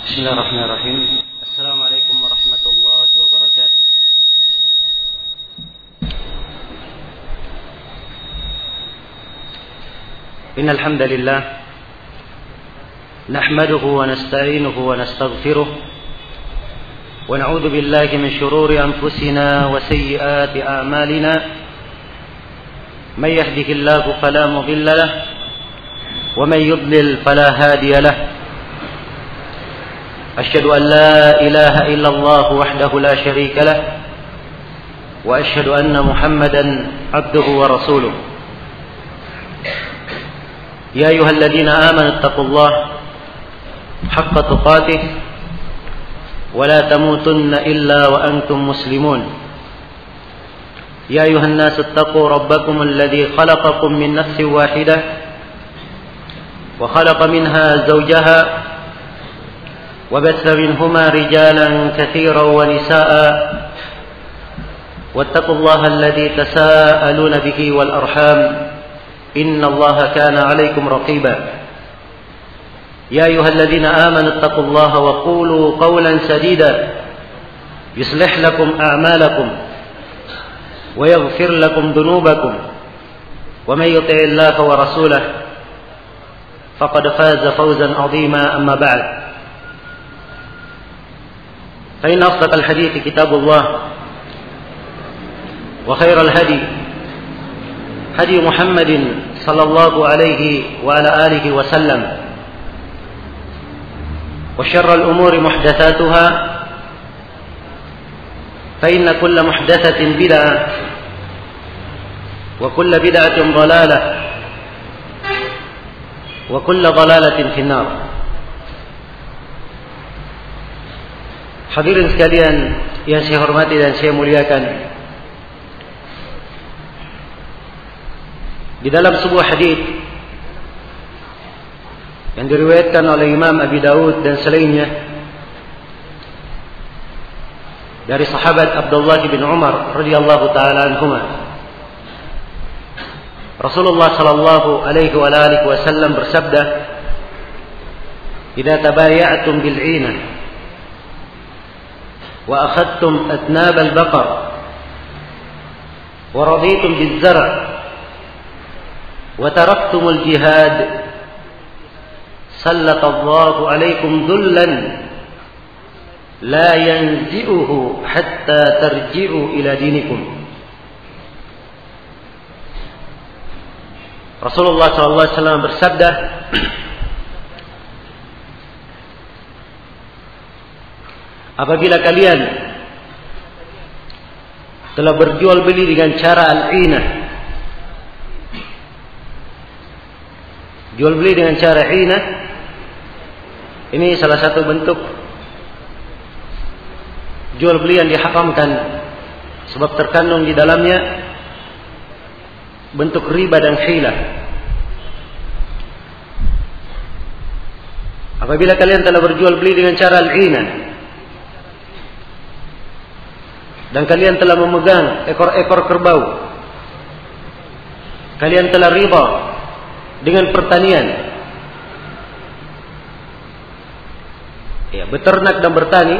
بسم الله الرحمن الرحيم. السلام عليكم ورحمة الله وبركاته. إن الحمد لله نحمده ونستعينه ونستغفره ونعوذ بالله من شرور أنفسنا وسيئات أعمالنا. من يهده الله فلا مضل له ومن يضلل فلا هادي له. أشهد أن لا إله إلا الله وحده لا شريك له وأشهد أن محمدا عبده ورسوله. يا أيها الذين آمنوا اتقوا الله حق تقاته ولا تموتن إلا وأنتم مسلمون. يا أيها الناس اتقوا ربكم الذي خلقكم من نفس واحدة وخلق منها زوجها وبث منهما رجالا كثيرا ونساء واتقوا الله الذي تساءلون به والأرحام إن الله كان عليكم رقيبا. يا أيها الذين آمنوا اتقوا الله وقولوا قولا سديدا يصلح لكم أعمالكم ويغفر لكم ذنوبكم ومن يطع الله ورسوله فقد فاز فوزا عظيما. أما بعد فإن أصدق الحديث كتاب الله وخير الهدي هدي محمد صلى الله عليه وعلى آله وسلم وشر الأمور محدثاتها فإن كل محدثة بدعة وكل بدعة ضلالة وكل ضلالة في النار. Hadirin sekalian yang saya hormati dan saya muliakan, di dalam sebuah hadis yang diriwayatkan oleh Imam Abi Daud dan selainnya dari sahabat Abdullah bin Umar radhiyallahu taala anhuma, Rasulullah sallallahu alaihi wasallam bersabda, "Idza tabaya'tum bil 'inah wa akhadtum atnab al-baqar wa raditum biz-zar' wa taraktum al-jihad sallatallahu alaykum dhullan la yanzi'uhu hatta tarji'u ila dinikum." Rasulullah sallallahu alaihi wasallam bersabda, apabila kalian telah berjual beli dengan cara al-'inah, jual beli dengan cara 'inah, ini salah satu bentuk jual beli yang diharamkan sebab terkandung di dalamnya bentuk riba dan khilah. Apabila kalian telah berjual beli dengan cara al-'inah dan kalian telah memegang ekor-ekor kerbau, kalian telah riba dengan pertanian, ya, beternak dan bertani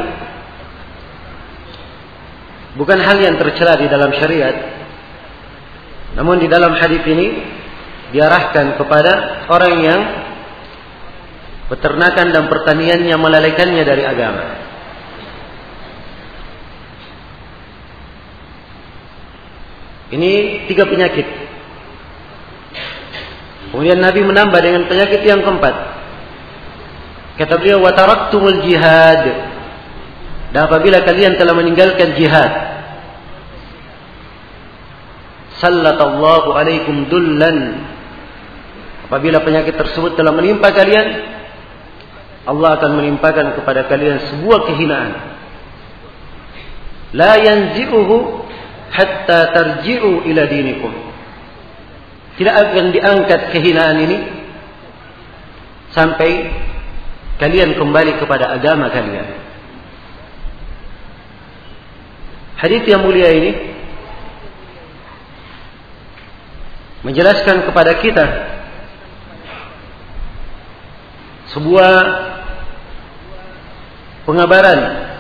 bukan hal yang tercela di dalam syariat. Namun di dalam hadis ini diarahkan kepada orang yang peternakan dan pertaniannya melalaikannya dari agama. Ini 3 penyakit. Kemudian Nabi menambah dengan penyakit yang keempat. Kata beliau, wa taraktumul jihad. Dan apabila kalian telah meninggalkan jihad, sallatallahu alaikum dullan. Apabila penyakit tersebut telah menimpa kalian, Allah akan menimpakan kepada kalian sebuah kehinaan. La yanzi'uhu hatta tarji'u ila dinikum. Tidak akan diangkat kehinaan ini sampai kalian kembali kepada agama kalian. Hadis yang mulia ini menjelaskan kepada kita sebuah pengabaran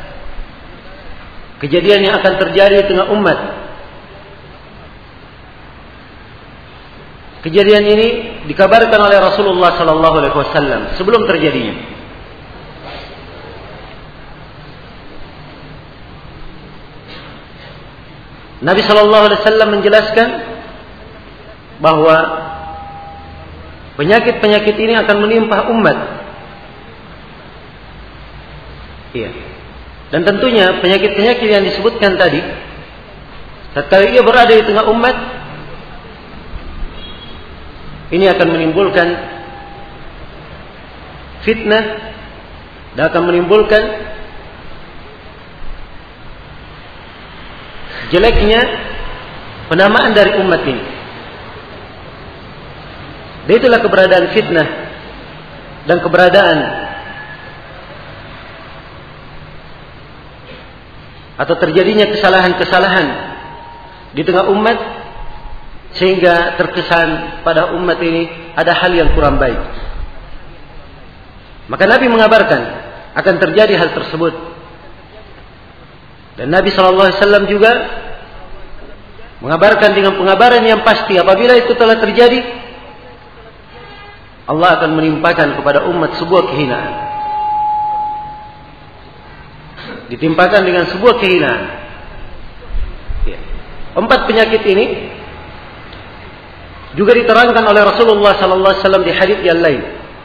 kejadian yang akan terjadi di tengah umat. Kejadian ini dikabarkan oleh Rasulullah sallallahu alaihi wasallam sebelum terjadinya. Nabi sallallahu alaihi wasallam menjelaskan bahwa penyakit-penyakit ini akan menimpa umat. Iya. Dan tentunya penyakit-penyakit yang disebutkan tadi, tatkala ia berada di tengah umat, ini akan menimbulkan fitnah dan akan menimbulkan jeleknya penamaan dari umat ini. Dan itulah keberadaan fitnah dan keberadaan atau terjadinya kesalahan-kesalahan di tengah umat, sehingga terkesan pada umat ini ada hal yang kurang baik. Maka Nabi mengabarkan akan terjadi hal tersebut. Dan Nabi SAW juga mengabarkan dengan pengabaran yang pasti, apabila itu telah terjadi, Allah akan menimpakan kepada umat sebuah kehinaan. Ditimpakan dengan sebuah kehinaan. Ya. 4 penyakit ini juga diterangkan oleh Rasulullah SAW di hadits yang lain,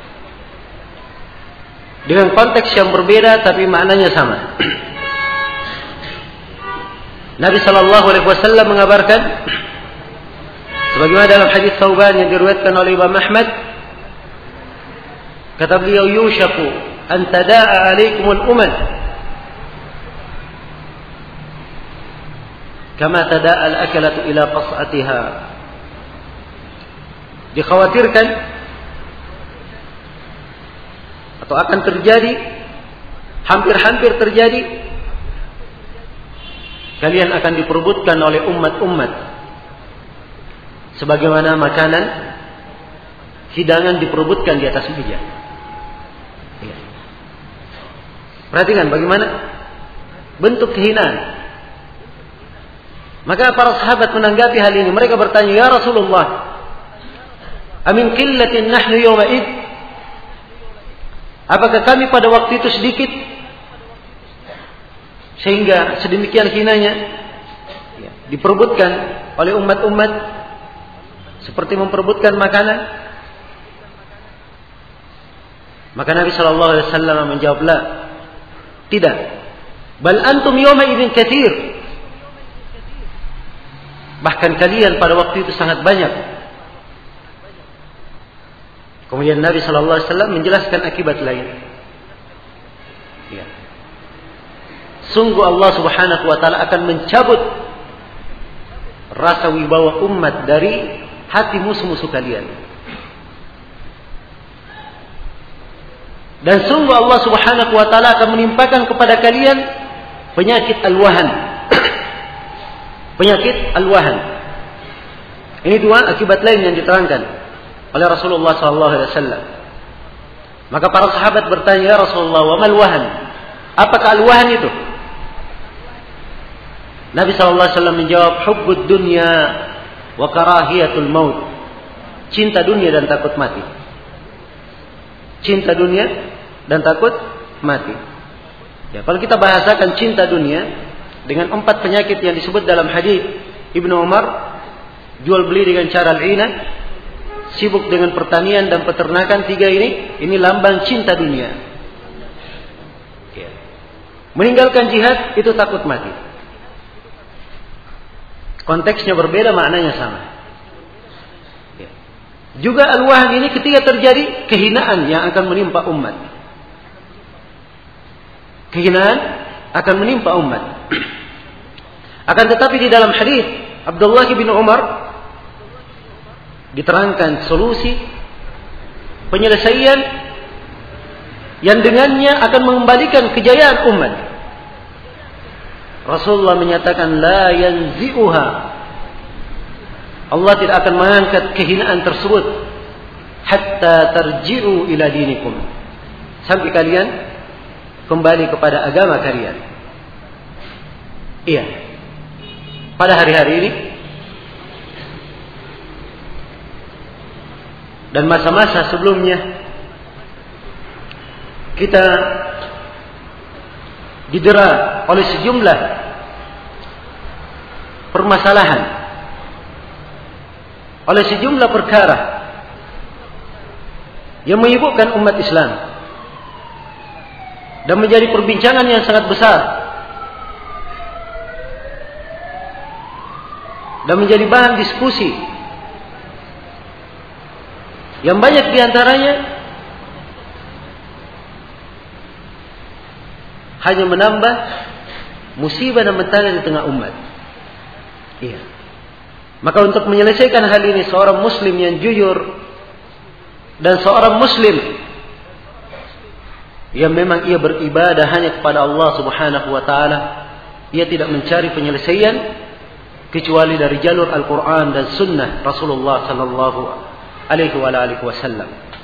dengan konteks yang berbeda tapi maknanya sama. Nabi SAW mengabarkan, sebagaimana dalam hadits Thauban yang diriwayatkan oleh Imam Ahmad, kata beliau, yushaku an tada'a alaikumul umam kama tada'a al-akalatu ila qas'atiha. Dikhawatirkan atau akan terjadi, hampir-hampir terjadi, kalian akan diperebutkan oleh umat-umat sebagaimana makanan hidangan diperebutkan di atas meja. Ya. Perhatikan bagaimana bentuk kehinaan. Maka para sahabat menanggapi hal ini, mereka bertanya, ya Rasulullah, amin qillatin nahnu yawma id? Apakah kami pada waktu itu sedikit sehingga sedemikian hinanya diperebutkan oleh umat-umat seperti memperebutkan makanan? Maka Nabi sallallahu alaihi wasallam menjawab, la, tidak. Bal antum yawma idzin katsir. Bahkan kalian pada waktu itu sangat banyak. Kemudian Nabi sallallahu alaihi wasallam menjelaskan akibat lain. Ya. Sungguh Allah Subhanahu wa taala akan mencabut rasa wibawa umat dari hati musuh-musuh kalian. Dan sungguh Allah Subhanahu wa taala akan menimpakan kepada kalian penyakit al-wahan. Penyakit al-wahan. Ini 2 akibat lain yang diterangkan oleh Rasulullah SAW. Maka para sahabat bertanya, ya Rasulullah, wa mal wahan? Apakah al-wahan itu? Nabi SAW menjawab, hubbud dunya wa karahiyatul maut. Cinta dunia dan takut mati. Cinta dunia dan takut mati. Ya, kalau kita bahasakan cinta dunia dengan 4 penyakit yang disebut dalam hadis Ibnu Umar, jual beli dengan cara al-ina, sibuk dengan pertanian dan peternakan, 3 ini lambang cinta dunia. Ya. Meninggalkan jihad itu takut mati. Konteksnya berbeda, maknanya sama. Ya. Juga al-wahan ini ketika terjadi kehinaan yang akan menimpa umat. Kehinaan akan menimpa umat. Akan tetapi di dalam hadis Abdullah bin Umar diterangkan solusi penyelesaian yang dengannya akan mengembalikan kejayaan umat. Rasulullah menyatakan, la yanzi'uha. Allah tidak akan mengangkat kehinaan tersebut hatta tarji'u ila dinikum, sampai kalian kembali kepada agama kalian. Iya. Pada hari-hari ini dan masa-masa sebelumnya kita didera oleh sejumlah permasalahan, oleh sejumlah perkara yang menyibukkan umat Islam dan menjadi perbincangan yang sangat besar dan menjadi bahan diskusi yang banyak diantaranya hanya menambah musibah dan bencana di tengah umat. Iya. Maka untuk menyelesaikan hal ini, seorang muslim yang jujur dan seorang muslim yang memang ia beribadah hanya kepada Allah Subhanahu wa taala, ia tidak mencari penyelesaian kecuali dari jalur Al-Qur'an dan sunnah Rasulullah sallallahu alaihi wasallam.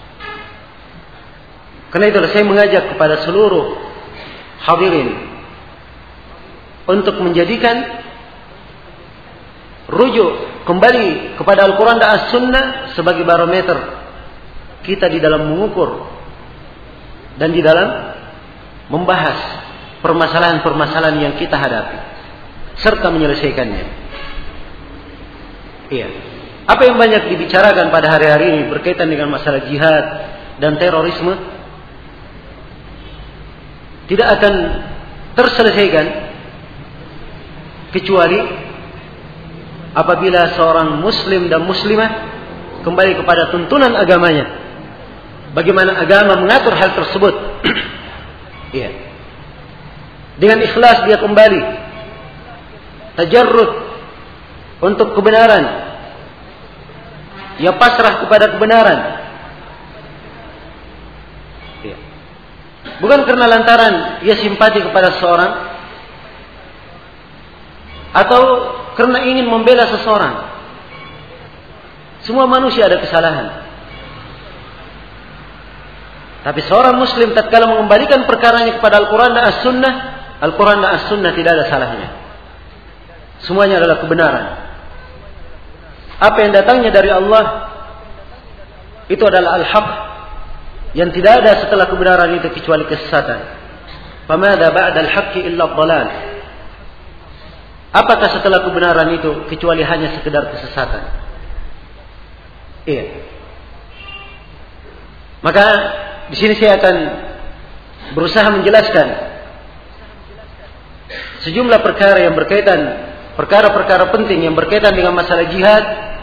Karena itu saya mengajak kepada seluruh hadirin untuk menjadikan rujuk kembali kepada Al-Quran dan As-Sunnah sebagai barometer kita di dalam mengukur dan di dalam membahas permasalahan-permasalahan yang kita hadapi serta menyelesaikannya. Iya. Apa yang banyak dibicarakan pada hari-hari ini berkaitan dengan masalah jihad dan terorisme tidak akan terselesaikan kecuali apabila seorang muslim dan muslimah kembali kepada tuntunan agamanya. Bagaimana agama mengatur hal tersebut. Iya. Dengan ikhlas dia kembali tajarrud untuk kebenaran. Ia pasrah kepada kebenaran. Iya. Bukan karena lantaran ia simpati kepada seseorang atau karena ingin membela seseorang. Semua manusia ada kesalahan. Tapi seorang muslim tatkala mengembalikan perkaranya kepada Al-Quran dan As-Sunnah, Al-Quran dan As-Sunnah tidak ada salahnya. Semuanya adalah kebenaran. Apa yang datangnya dari Allah itu adalah al-haq, yang tidak ada setelah kebenaran itu kecuali kesesatan. Famada ba'da al-haqqi illa ad-dhalal. Apakah setelah kebenaran itu kecuali hanya sekedar kesesatan? Iya. Maka di sini saya akan berusaha menjelaskan sejumlah perkara yang berkaitan, perkara-perkara penting yang berkaitan dengan masalah jihad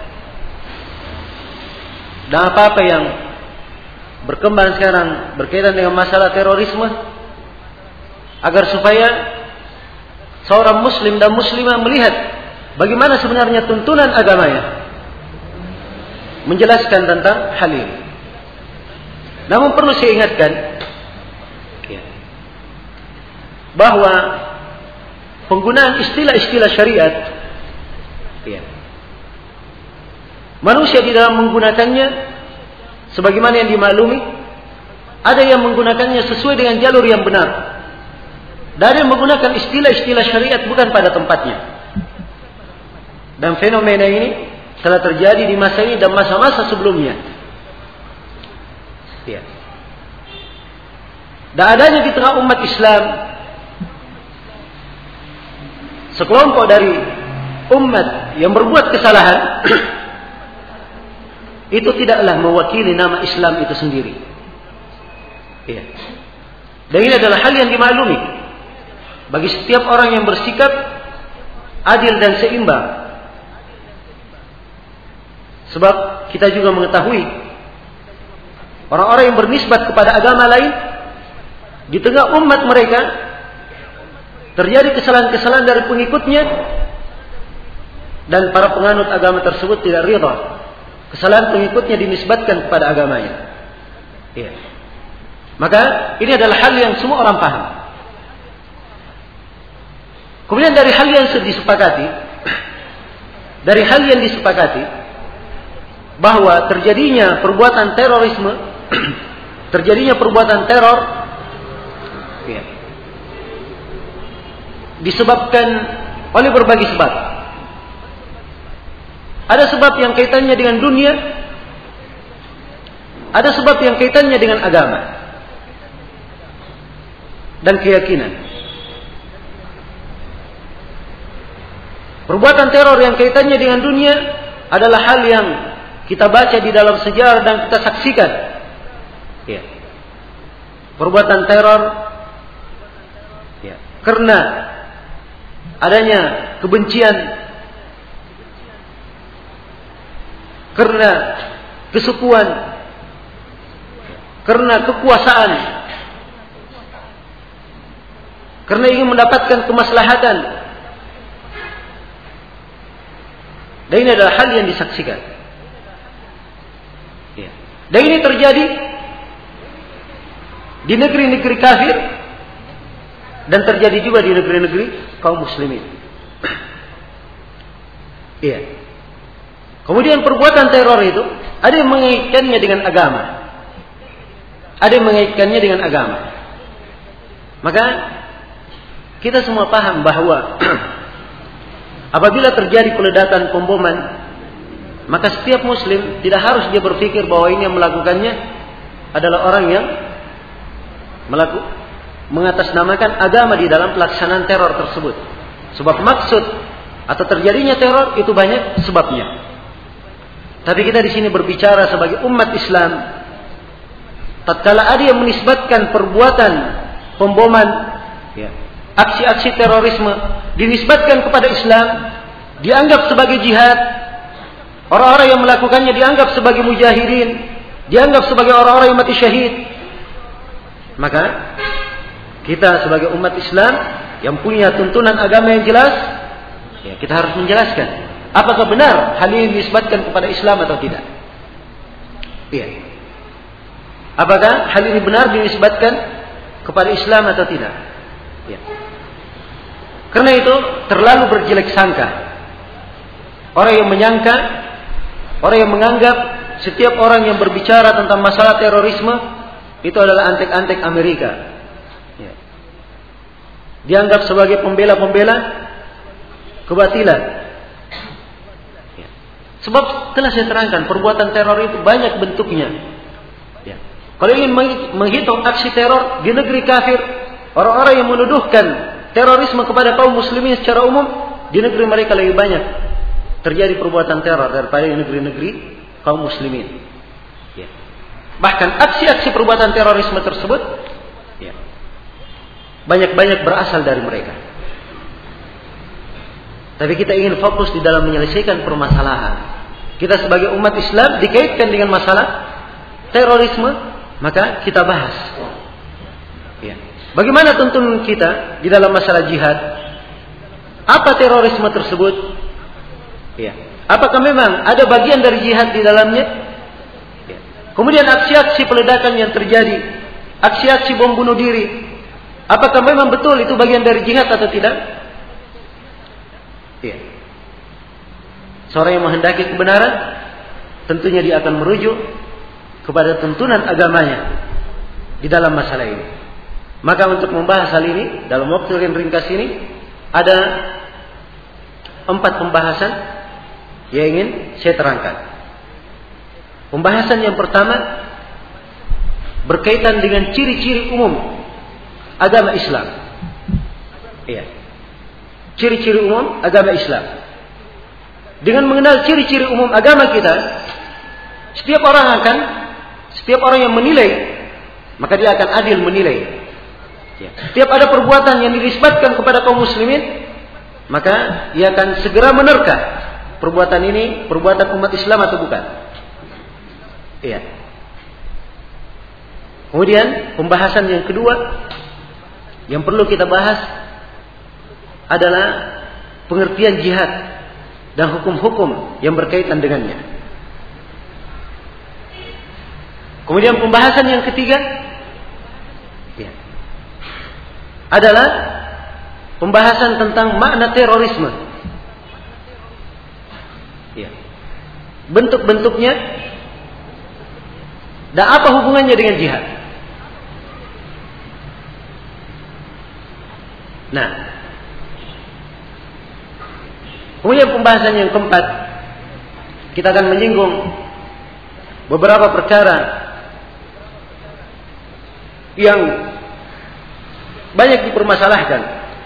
dan apa-apa yang berkembang sekarang berkaitan dengan masalah terorisme, agar supaya seorang muslim dan muslimah melihat bagaimana sebenarnya tuntunan agamanya menjelaskan tentang hal ini. Namun perlu saya ingatkan bahwa penggunaan istilah-istilah syariat, manusia di dalam menggunakannya sebagaimana yang dimaklumi, ada yang menggunakannya sesuai dengan jalur yang benar. Dari yang menggunakan istilah-istilah syariat bukan pada tempatnya. Dan fenomena ini telah terjadi di masa ini dan masa-masa sebelumnya. Ya. Dan adanya di tengah umat Islam sekelompok dari umat yang berbuat kesalahan itu tidaklah mewakili nama Islam itu sendiri. Ya. Dan ini adalah hal yang dimaklumi bagi setiap orang yang bersikap adil dan seimbang. Sebab kita juga mengetahui orang-orang yang bernisbat kepada agama lain, di tengah umat mereka terjadi kesalahan-kesalahan dari pengikutnya, dan para penganut agama tersebut tidak rida kesalahan pengikutnya dinisbatkan kepada agamanya. Ya. Maka ini adalah hal yang semua orang paham. Kemudian dari hal yang disepakati bahwa terjadinya perbuatan terorisme, terjadinya perbuatan teror Ya. Disebabkan oleh berbagai sebab. Ada sebab yang kaitannya dengan dunia, ada sebab yang kaitannya dengan agama dan keyakinan. Perbuatan teror yang kaitannya dengan dunia adalah hal yang kita baca di dalam sejarah dan kita saksikan. Ya. Perbuatan teror ya, karena adanya kebencian, karena kesukuan, karena kekuasaan, karena ingin mendapatkan kemaslahatan. Dan ini adalah hal yang disaksikan. Ya. Dan ini terjadi di negeri-negeri kafir dan terjadi juga di negeri-negeri kaum muslimin. Iya. Kemudian perbuatan teror itu ada yang mengaitkannya dengan agama, ada yang mengaitkannya dengan agama. Maka kita semua paham bahwa apabila terjadi peledakan pemboman, maka setiap muslim tidak harus dia berpikir bahwa ini yang melakukannya adalah orang yang mengatasnamakan agama di dalam pelaksanaan teror tersebut. Sebab maksud atau terjadinya teror itu banyak sebabnya. Tapi kita di sini berbicara sebagai umat Islam. Tatkala ada yang menisbatkan perbuatan pemboman, ya, aksi-aksi terorisme dinisbatkan kepada Islam, dianggap sebagai jihad, orang-orang yang melakukannya dianggap sebagai mujahidin, dianggap sebagai orang-orang yang mati syahid, maka kita sebagai umat Islam yang punya tuntunan agama yang jelas, ya, kita harus menjelaskan apakah benar hal ini dinisbatkan kepada Islam atau tidak. Iya. Apakah hal ini benar dinisbatkan kepada Islam atau tidak? Ya. Karena itu terlalu berjelek sangka. Orang yang menyangka, orang yang menganggap setiap orang yang berbicara tentang masalah terorisme itu adalah antek-antek Amerika. Ya. Dianggap sebagai pembela-pembela kebatilan. Ya. Sebab telah saya terangkan, perbuatan teror itu banyak bentuknya. Ya. Kalau ingin menghitung aksi teror di negeri kafir, orang-orang yang menuduhkan terorisme kepada kaum muslimin secara umum, di negeri mereka lebih banyak terjadi perbuatan teror daripada di negeri-negeri kaum muslimin. Ya. Bahkan aksi-aksi perbuatan terorisme tersebut, ya, banyak-banyak berasal dari mereka. Tapi kita ingin fokus di dalam menyelesaikan permasalahan. Kita sebagai umat Islam dikaitkan dengan masalah terorisme, maka kita bahas. Ya. Bagaimana tuntunan kita di dalam masalah jihad? Apa terorisme tersebut? Ya. Apakah memang ada bagian dari jihad di dalamnya? Ya. Kemudian aksi-aksi peledakan yang terjadi, aksi-aksi bom bunuh diri, apakah memang betul itu bagian dari jihad atau tidak? Ya. Seorang yang menghendaki kebenaran, tentunya dia akan merujuk kepada tuntunan agamanya di dalam masalah ini. Maka untuk membahas hal ini dalam waktu yang ringkas ini ada 4 pembahasan yang ingin saya terangkan. Pembahasan yang pertama berkaitan dengan ciri-ciri umum agama Islam. Iya. Ciri-ciri umum agama Islam. Dengan mengenal ciri-ciri umum agama kita, setiap orang yang menilai, maka dia akan adil menilai. Ya. Setiap ada perbuatan yang dinisbatkan kepada kaum muslimin, maka ia akan segera menerka perbuatan ini perbuatan umat Islam atau bukan. Iya. Kemudian pembahasan yang kedua yang perlu kita bahas adalah pengertian jihad dan hukum-hukum yang berkaitan dengannya. Kemudian pembahasan yang ketiga, ya, adalah pembahasan tentang makna terorisme. Ya. Bentuk-bentuknya dan apa hubungannya dengan jihad. Nah, kemudian pembahasan yang keempat, kita akan menyinggung beberapa perkara yang banyak dipermasalahkan.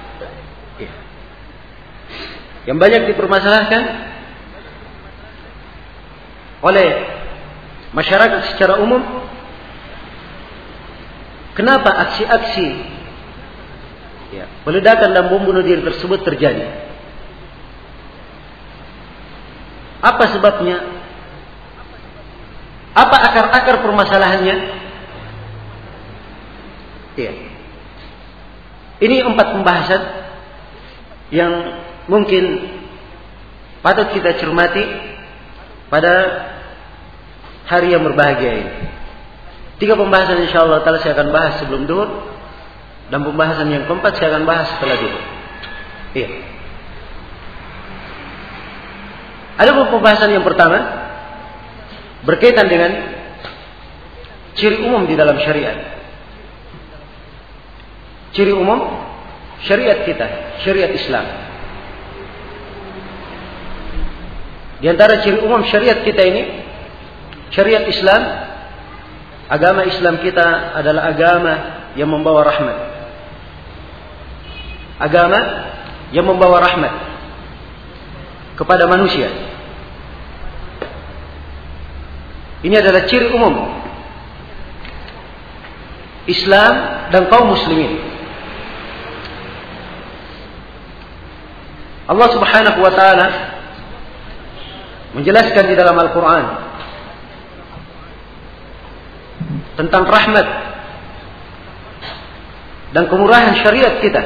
Yang banyak dipermasalahkan oleh masyarakat secara umum. Kenapa aksi-aksi peledakan dan bom bunuh diri tersebut terjadi? Apa sebabnya? Apa akar-akar permasalahannya? Ya. Ini 4 pembahasan yang mungkin patut kita cermati pada hari yang berbahagia ini. 3 pembahasan insyaallah taala saya akan bahas sebelum duhur, dan pembahasan yang keempat saya akan bahas setelah duhur. Iya. Ada pembahasan yang pertama berkaitan dengan ciri umum di dalam syariat. Ciri umum syariat kita, syariat Islam. Di antara ciri umum syariat kita ini, syariat Islam, agama Islam kita adalah agama yang membawa rahmat. Agama yang membawa rahmat kepada manusia. Ini adalah ciri umum Islam dan kaum muslimin. Allah Subhanahu wa taala menjelaskan di dalam Al-Quran tentang rahmat dan kemurahan syariat kita.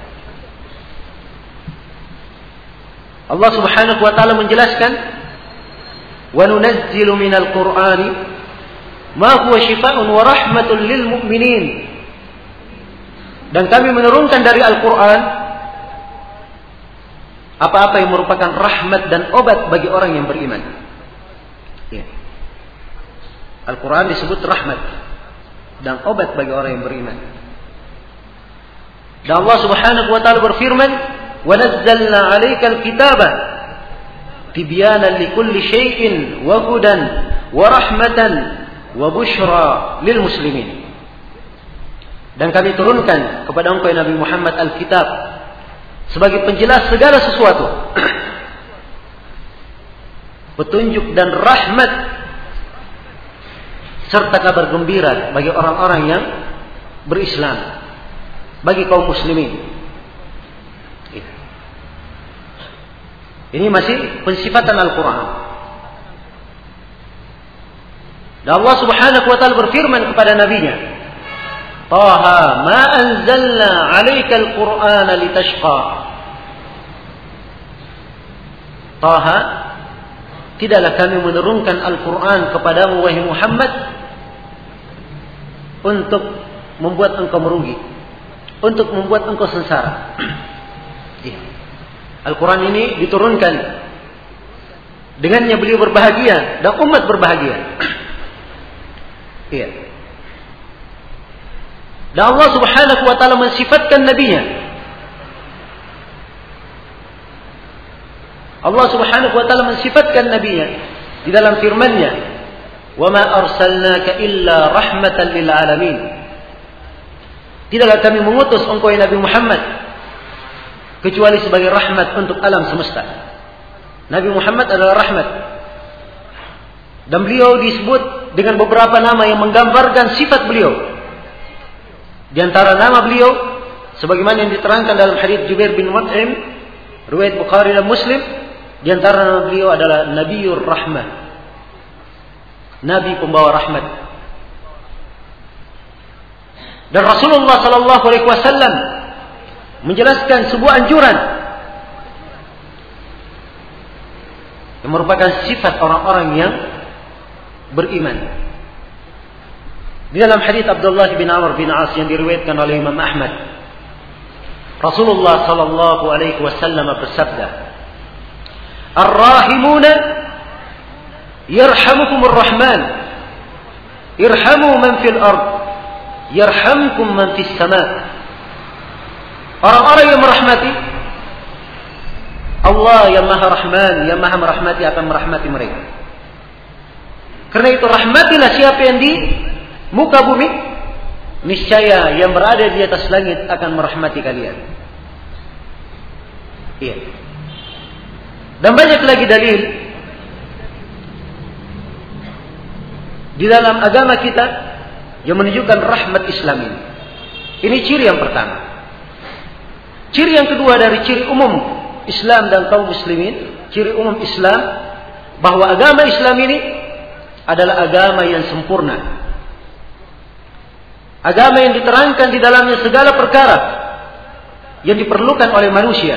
Allah Subhanahu wa taala menjelaskan, "Wa nunazzilu minal Qur'ani ma huwa shifaa'un wa rahmatun lil mu'minin." Dan kami menurunkan dari Al-Quran apa-apa yang merupakan rahmat dan obat bagi orang yang beriman. Ya. Al-Quran disebut rahmat dan obat bagi orang yang beriman. Dan Allah Subhanahu wa taala berfirman, "Wa nazzalna 'alaikal kitaba tibyanan likulli syai'in wa hudan wa rahmatan wa busyra lil muslimin." Dan kami turunkan kepada engkau Nabi Muhammad Al-Kitab sebagai penjelas segala sesuatu, petunjuk dan rahmat serta kabar gembira bagi orang-orang yang berislam, bagi kaum muslimin. Ini masih pensifatan Al-Quran. Dan Allah Subhanahu wa taala berfirman kepada nabinya, "Taha ma anzalna 'alaikal Qur'ana litashqa." Taha, tidaklah kami menurunkan Al-Quran kepadamu wahai Muhammad untuk membuat engkau merugi, untuk membuat engkau sengsara. Al-Quran ini diturunkan, dengannya beliau berbahagia dan umat berbahagia. Iya. Dan Allah Subhanahu wa taala mensifatkan nabinya. Allah Subhanahu wa taala mensifatkan nabinya di dalam firman-Nya, "Wa ma arsalnaka illa rahmatan lil alamin." Tidaklah kami mengutus engkau Nabi Muhammad kecuali sebagai rahmat untuk alam semesta. Nabi Muhammad adalah rahmat. Dan beliau disebut dengan beberapa nama yang menggambarkan sifat beliau. Di antara nama beliau, sebagaimana yang diterangkan dalam hadits Jubair bin Mut'im, riwayat Bukhari dan Muslim, di antara nama beliau adalah Nabiyur Rahmah, Nabi pembawa rahmat. Dan Rasulullah sallallahu alaihi wasallam menjelaskan sebuah anjuran yang merupakan sifat orang-orang yang beriman. Di dalam hadits Abdullah bin Amr bin As yang diriwayatkan oleh Imam Ahmad, Rasulullah sallallahu alaihi wasallam bersabda, "Ar-rahimuna yarhamukumur rahman, irhamu man fil ard, yarhamkum man fis sama." Orang-orang yang merahmati Allah yang Maha Rahman, yang Maha merahmati akan merahmati mereka. Karena itu rahmatilah siapa yang di muka bumi, niscaya yang berada di atas langit akan merahmati kalian. Iya. Dan banyak lagi dalil di dalam agama kita yang menunjukkan rahmat Islam ini. Ini ciri yang pertama. Ciri yang kedua dari ciri umum Islam dan kaum muslimin, ciri umum Islam, bahwa agama Islam ini adalah agama yang sempurna. Agama yang diterangkan di dalamnya segala perkara yang diperlukan oleh manusia.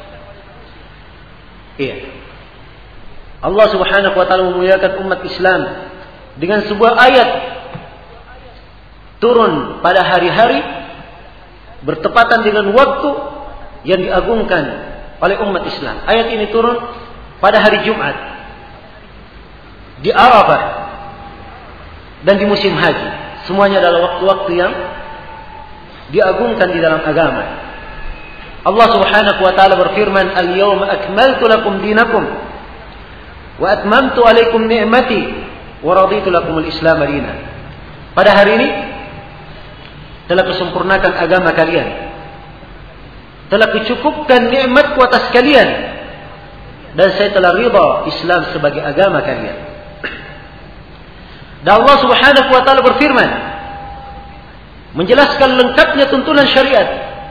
Iya. Allah Subhanahu wa taala memuliakan umat Islam dengan sebuah ayat turun pada hari-hari bertepatan dengan waktu yang diagungkan oleh umat Islam. Ayat ini turun pada hari Jumat di Arafah dan di musim haji. Semuanya adalah waktu-waktu yang diagungkan di dalam agama. Allah Subhanahu wa taala berfirman, "Al-yawma akmaltu lakum dinakum wa atmamtu 'alaikum ni'mati wa raditu lakumul Islam dinan." Pada hari ini telah kusempurnakan agama kalian. Telah kucukupkan nikmatku atas kalian dan saya telah ridha Islam sebagai agama kalian. Dan Allah Subhanahu wa taala berfirman menjelaskan lengkapnya tuntunan syariat.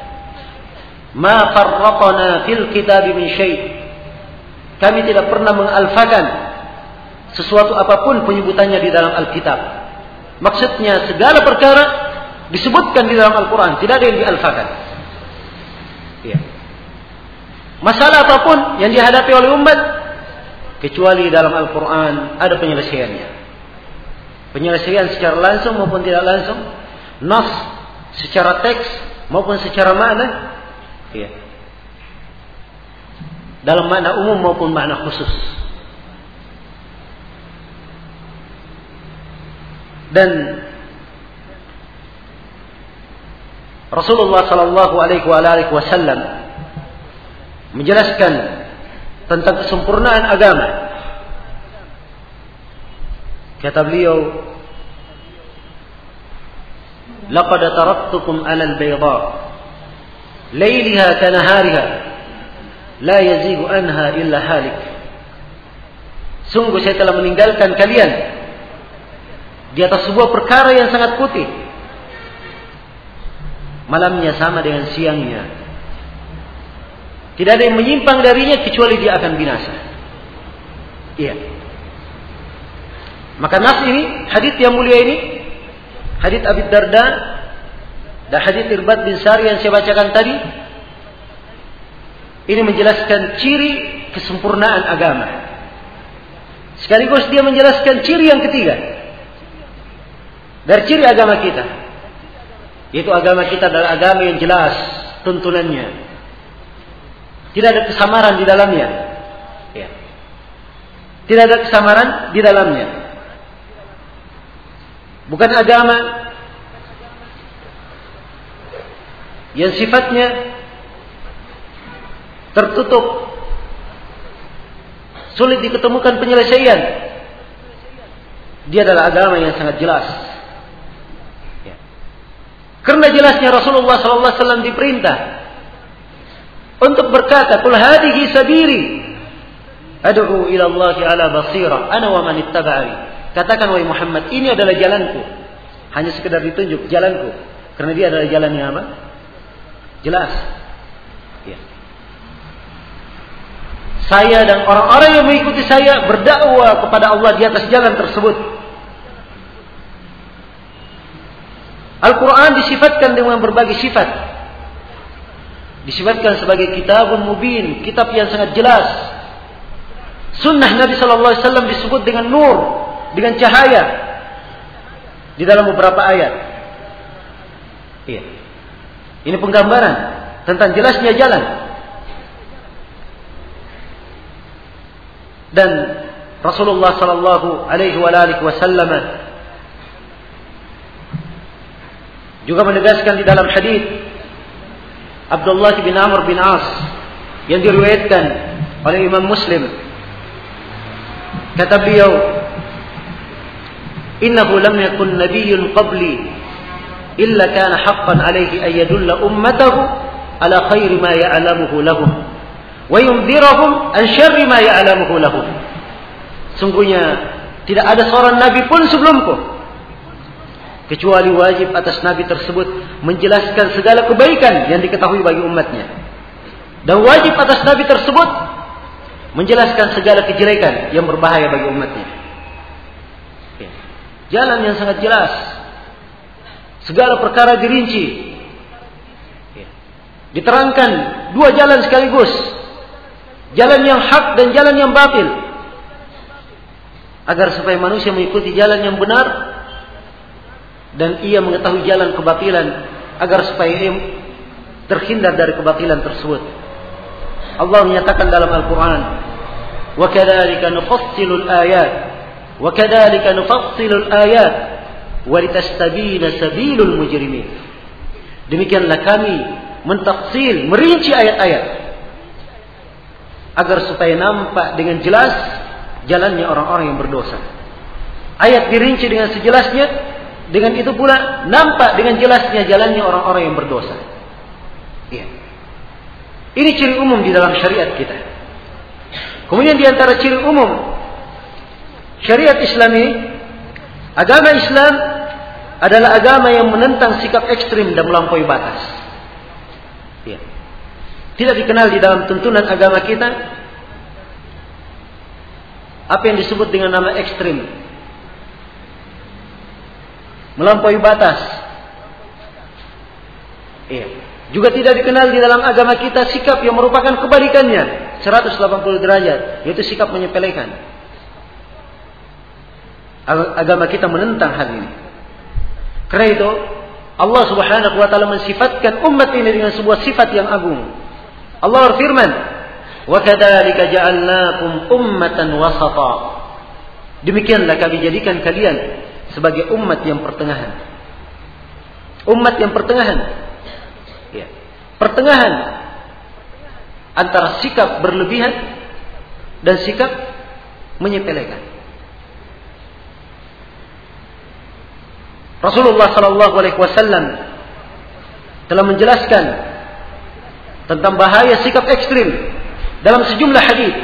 Ma farraqna fil kitab min syai'. Kami tidak pernah mengalfakan sesuatu apapun penyebutannya di dalam Alkitab. Maksudnya segala perkara disebutkan di dalam Al-Quran, tidak ada yang dialfakan. Ya. Masalah apapun yang dihadapi oleh umat, kecuali dalam Al-Quran ada penyelesaiannya. Penyelesaian secara langsung maupun tidak langsung, nas secara teks maupun secara makna, ya. Dalam makna umum maupun makna khusus. Dan Rasulullah sallallahu alaihi wasallam menjelaskan tentang kesempurnaan agama. Kata beliau, "Laqad taraktukum 'ala al-bayda, layliha kanahariha, la yazigu anha illa halik." Sungguh saya telah meninggalkan kalian di atas sebuah perkara yang sangat putih. Malamnya sama dengan siangnya. Tidak ada yang menyimpang darinya kecuali dia akan binasa. Iya. Maka nas ini, hadits yang mulia ini, hadits Abi Darda dan hadits Irbad bin Sari yang saya bacakan tadi, ini menjelaskan ciri kesempurnaan agama. Sekaligus dia menjelaskan ciri yang ketiga dari ciri agama kita, yaitu agama kita adalah agama yang jelas tuntunannya, tidak ada kesamaran di dalamnya, ya. Tidak ada kesamaran di dalamnya. Bukan agama yang sifatnya tertutup, sulit diketemukan penyelesaian. Dia adalah agama yang sangat jelas. Ya. Karena jelasnya Rasulullah SAW diperintah untuk berkata, "Qul hadhihi sabili ad'u ila Allah ala basira ana wa man ittaba'ani." Katakan wahai Muhammad, ini adalah jalanku. Hanya sekedar ditunjuk jalanku, karena dia adalah jalan yang apa? Jelas. Ya. Saya dan orang-orang yang mengikuti saya berdakwah kepada Allah di atas jalan tersebut. Al-Quran disifatkan dengan berbagai sifat. Disifatkan sebagai kitabun mubin, kitab yang sangat jelas. Sunnah Nabi SAW disebut dengan nur, dengan cahaya di dalam beberapa ayat. Iya. Ini penggambaran tentang jelasnya jalan. Dan Rasulullah sallallahu alaihi wasallam juga menegaskan di dalam hadis Abdullah bin Amr bin As yang diriwayatkan oleh Imam Muslim. Kata beliau, "Innahu lam yakun nabiyyun qabli illa kana haqqan alayhi an yadulla ummatahu ala khairi ma ya'lamuhu lahum wa yunzirahum an syarri ma ya'lamuhu lahum." Sungguhnya tidak ada seorang nabi pun sebelumku kecuali wajib atas nabi tersebut menjelaskan segala kebaikan yang diketahui bagi umatnya, dan wajib atas nabi tersebut menjelaskan segala kejelekan yang berbahaya bagi umatnya. Jalan yang sangat jelas, segala perkara dirinci, diterangkan dua jalan sekaligus, jalan yang hak dan jalan yang batil, agar supaya manusia mengikuti jalan yang benar dan ia mengetahui jalan kebatilan, agar supaya ia terhindar dari kebatilan tersebut. Allah menyatakan dalam Al-Quran, "Wa kadzalika nufassilu al-ayat, wa kadzalika nufassilu al-ayat, wa litastabina sabilul mujrimin." Demikianlah kami mentafsil, merinci ayat-ayat, agar supaya nampak dengan jelas jalannya orang-orang yang berdosa. Ayat dirinci dengan sejelasnya, dengan itu pula nampak dengan jelasnya jalannya orang-orang yang berdosa. Iya. Ini ciri umum di dalam syariat kita. Kemudian di antara ciri umum syariat Islami, agama Islam adalah agama yang menentang sikap ekstrim dan melampaui batas. Iya. Tidak dikenal di dalam tuntunan agama kita apa yang disebut dengan nama ekstrim, melampaui batas. Iya. Juga tidak dikenal di dalam agama kita sikap yang merupakan kebalikannya 180 derajat, yaitu sikap menyepelekan. Agama kita menentang hal ini. Karena itu Allah Subhanahu wa taala mensifatkan umat ini dengan sebuah sifat yang agung. Allah berfirman, "Wa kadzalika ja'alnakum ummatan wasata." Demikianlah kami jadikan kalian sebagai umat yang pertengahan. Umat yang pertengahan. Ya. Pertengahan antara sikap berlebihan dan sikap menyepelekan. Rasulullah sallallahu alaihi wasallam telah menjelaskan tentang bahaya sikap ekstrim dalam sejumlah hadis.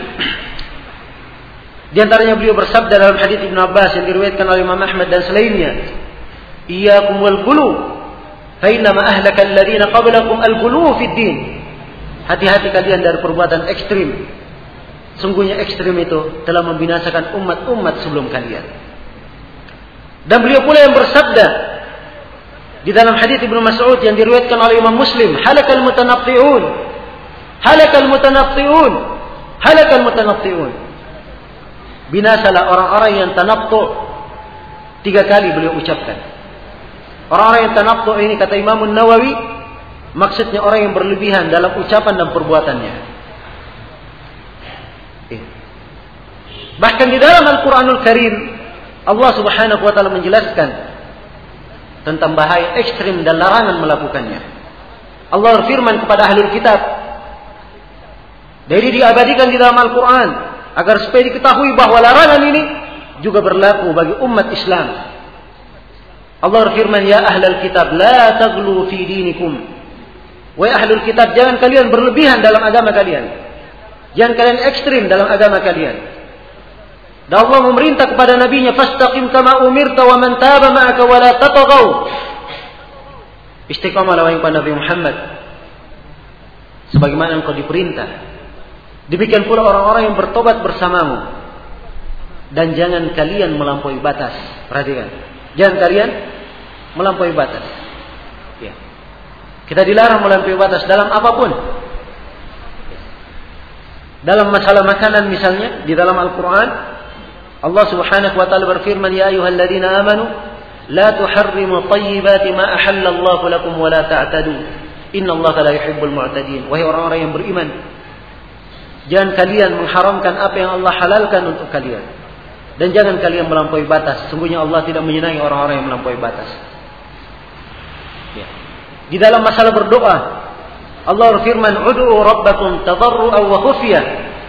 Di antaranya beliau bersabda dalam hadis Ibnu Abbas yang diriwayatkan oleh Imam Ahmad dan selainnya, "Iyyakum wal ghulu, fa inna ma ahlaka alladziina qablakum al-ghulu fid din." Hati-hati kalian dari perbuatan ekstrim. Sungguhnya ekstrim itu telah membinasakan umat-umat sebelum kalian. Dan beliau pula yang bersabda di dalam hadis Ibnu Mas'ud yang diriwayatkan oleh Imam Muslim, "Halakal mutanatti'un, halakal mutanatti'un, halakal mutanatti'un." Binasalah orang-orang yang tanattu. 3 kali beliau ucapkan. Orang-orang yang tanattu ini, kata Imam Nawawi, maksudnya orang yang berlebihan dalam ucapan dan perbuatannya. Bahkan di dalam Al-Quranul Karim, Allah Subhanahu wa taala menjelaskan tentang bahaya ekstrim dan larangan melakukannya. Allah berfirman kepada ahlul kitab, dari diabadikan di dalam Al-Quran, agar supaya diketahui bahwa larangan ini juga berlaku bagi umat Islam. Allah berfirman, "Ya ahlal kitab, la taghlu fi dinikum." Wahai ahlul kitab, jangan kalian berlebihan dalam agama kalian. Jangan kalian ekstrim dalam agama kalian. Dan Allah memerintah kepada nabinya, "Fastaqim kama umirta wa man taba ma'aka wa la tataghaw." Istiqamalah wahai Nabi Muhammad sebagaimana engkau diperintah. Demikian pula orang-orang yang bertobat bersamamu. Dan jangan kalian melampaui batas. Perhatikan. Jangan kalian melampaui batas. Ya. Kita dilarang melampaui batas dalam apapun. Dalam masalah makanan misalnya, di dalam Al-Quran, Allah Subhanahu wa ta'ala berfirman, "Ya ayyuhalladzina amanu, la tuharrimu tayyibati ma ahallallahu lakum wa la ta'tadu. Innallaha la yuhibbul mu'tadin." Wahai orang-orang yang beriman, jangan kalian mengharamkan apa yang Allah halalkan untuk kalian. Dan jangan kalian melampaui batas. Sungguhnya Allah tidak menyenangi orang-orang yang melampaui batas. Ya. Di dalam masalah berdoa, Allah berfirman, "Ud'u rabbakum tadarru'an wa khufyah.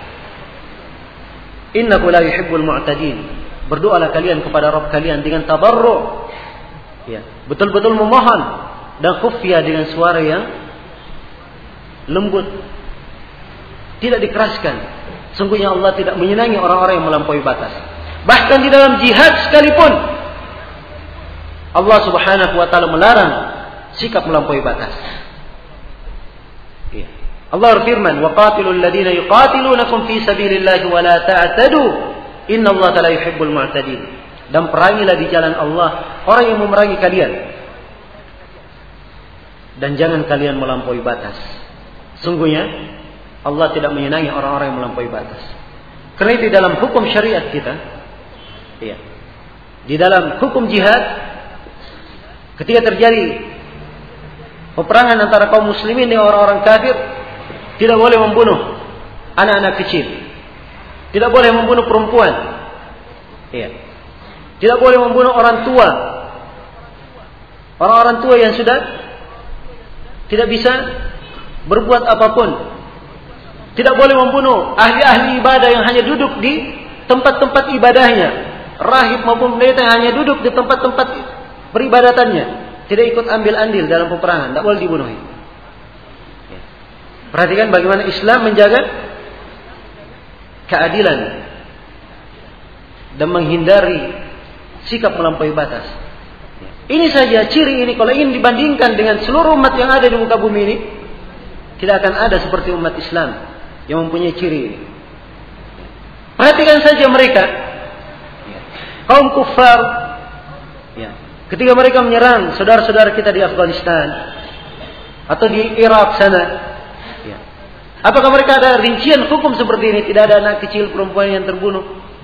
Innahu la yuhibbul mu'tadin." Berdoalah kalian kepada Rabb kalian dengan tadarru', ya, betul-betul memohon, dan khufyah dengan suara yang lembut, tidak dikeraskan. Sungguhnya Allah tidak menyenangi orang-orang yang melampaui batas. Bahkan di dalam jihad sekalipun Allah Subhanahu wa taala melarang sikap melampaui batas. Ya. Allah berfirman, "Wa qatilul ladzina yuqatilunakum fi sabilillahi wa la ta'tadu, innallaha la yuhibbul mu'tadin." Dan perangilah di jalan Allah orang yang memerangi kalian, dan jangan kalian melampaui batas. Sungguhnya Allah tidak menyenangi orang-orang yang melampaui batas. Karena itu dalam hukum syariat kita, ya, di dalam hukum jihad, ketika terjadi peperangan antara kaum muslimin dengan orang-orang kafir, tidak boleh membunuh anak-anak kecil, tidak boleh membunuh perempuan, ya, tidak boleh membunuh orang tua, orang-orang tua yang sudah tidak bisa berbuat apapun. Tidak boleh membunuh ahli-ahli ibadah yang hanya duduk di tempat-tempat ibadahnya, rahib maupun pendeta yang hanya duduk di tempat-tempat peribadatannya, tidak ikut ambil andil dalam peperangan, tidak boleh dibunuh. Perhatikan bagaimana Islam menjaga keadilan dan menghindari sikap melampaui batas. Ini saja ciri ini, kalau ingin dibandingkan dengan seluruh umat yang ada di muka bumi ini, tidak akan ada seperti umat Islam yang mempunyai ciri ini. Perhatikan saja mereka, kaum kufar, ya, ketika mereka menyerang saudara-saudara kita di Afghanistan atau di Irak sana, ya, apakah mereka ada rincian hukum seperti ini? Tidak ada anak kecil, perempuan yang terbunuh.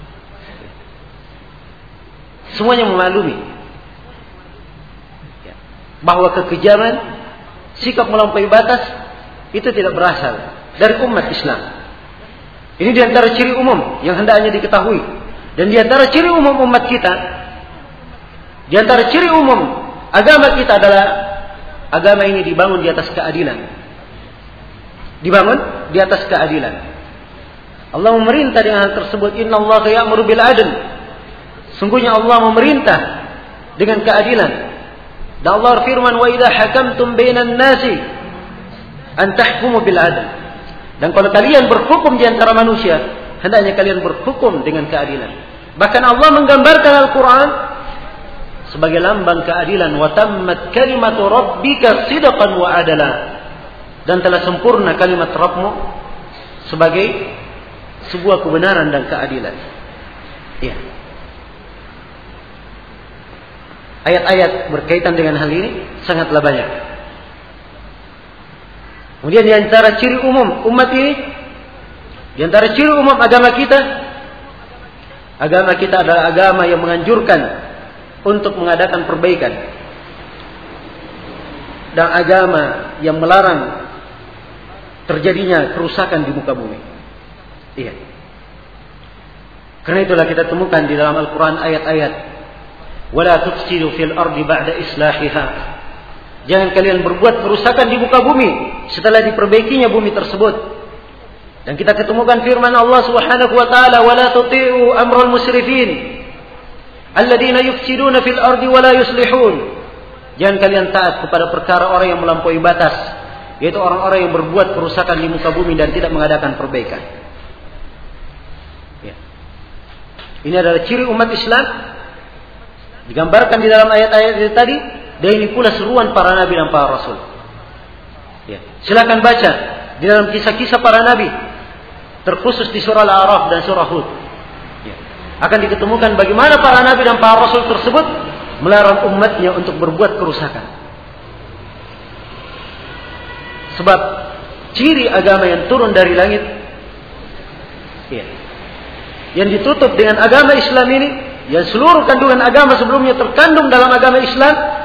Semuanya memaklumi, ya, bahwa kekejaman, sikap melampaui batas itu tidak berasal dari umat Islam. Ini di antara ciri umum yang hendaknya diketahui. Dan di antara ciri umum umat kita, di antara ciri umum agama kita adalah agama ini dibangun di atas keadilan. Dibangun di atas keadilan. Allah memerintah dengan hal tersebut, "Innallaha ya'muru bil 'adl." Sungguhnya Allah memerintah dengan keadilan. Dan Allah berfirman, "Wa idza hakamtum bainan nasi an tahkumu bil 'adl." Dan kalau kalian berhukum di antara manusia, hendaknya kalian berhukum dengan keadilan. Bahkan Allah menggambarkan Al-Quran sebagai lambang keadilan. Wa tammat kalimatu rabbika sidqan wa adala. Dan telah sempurna kalimat Rabbmu sebagai sebuah kebenaran dan keadilan. Ya. Ayat-ayat berkaitan dengan hal ini sangatlah banyak. Kemudian di antara ciri umum umat ini, di antara ciri umum agama kita adalah agama yang menganjurkan untuk mengadakan perbaikan, dan agama yang melarang terjadinya kerusakan di muka bumi. Iya. Karena itulah kita temukan di dalam Al-Quran ayat-ayat, "Wala tufsidu fil ardi ba'da islahiha." Jangan kalian berbuat kerusakan di muka bumi setelah diperbaikinya bumi tersebut. Dan kita ketemukan firman Allah Subhanahu wa taala, "Wa la tuti'u amral musrifin alladziina yufsiduna fil ardi wa la yuslihun." Jangan kalian taat kepada perkara orang yang melampaui batas, yaitu orang-orang yang berbuat kerusakan di muka bumi dan tidak mengadakan perbaikan. Ya. Ini adalah ciri umat Islam digambarkan di dalam ayat-ayat tadi. Dan ini pula seruan para nabi dan para rasul. Ya. Silakan baca di dalam kisah-kisah para nabi, terkhusus di surah Al-A'raf dan surah Hud. Ya. Akan diketemukan bagaimana para nabi dan para rasul tersebut melarang umatnya untuk berbuat kerusakan. Sebab ciri agama yang turun dari langit, ya, yang ditutup dengan agama Islam ini, yang seluruh kandungan agama sebelumnya terkandung dalam agama Islam,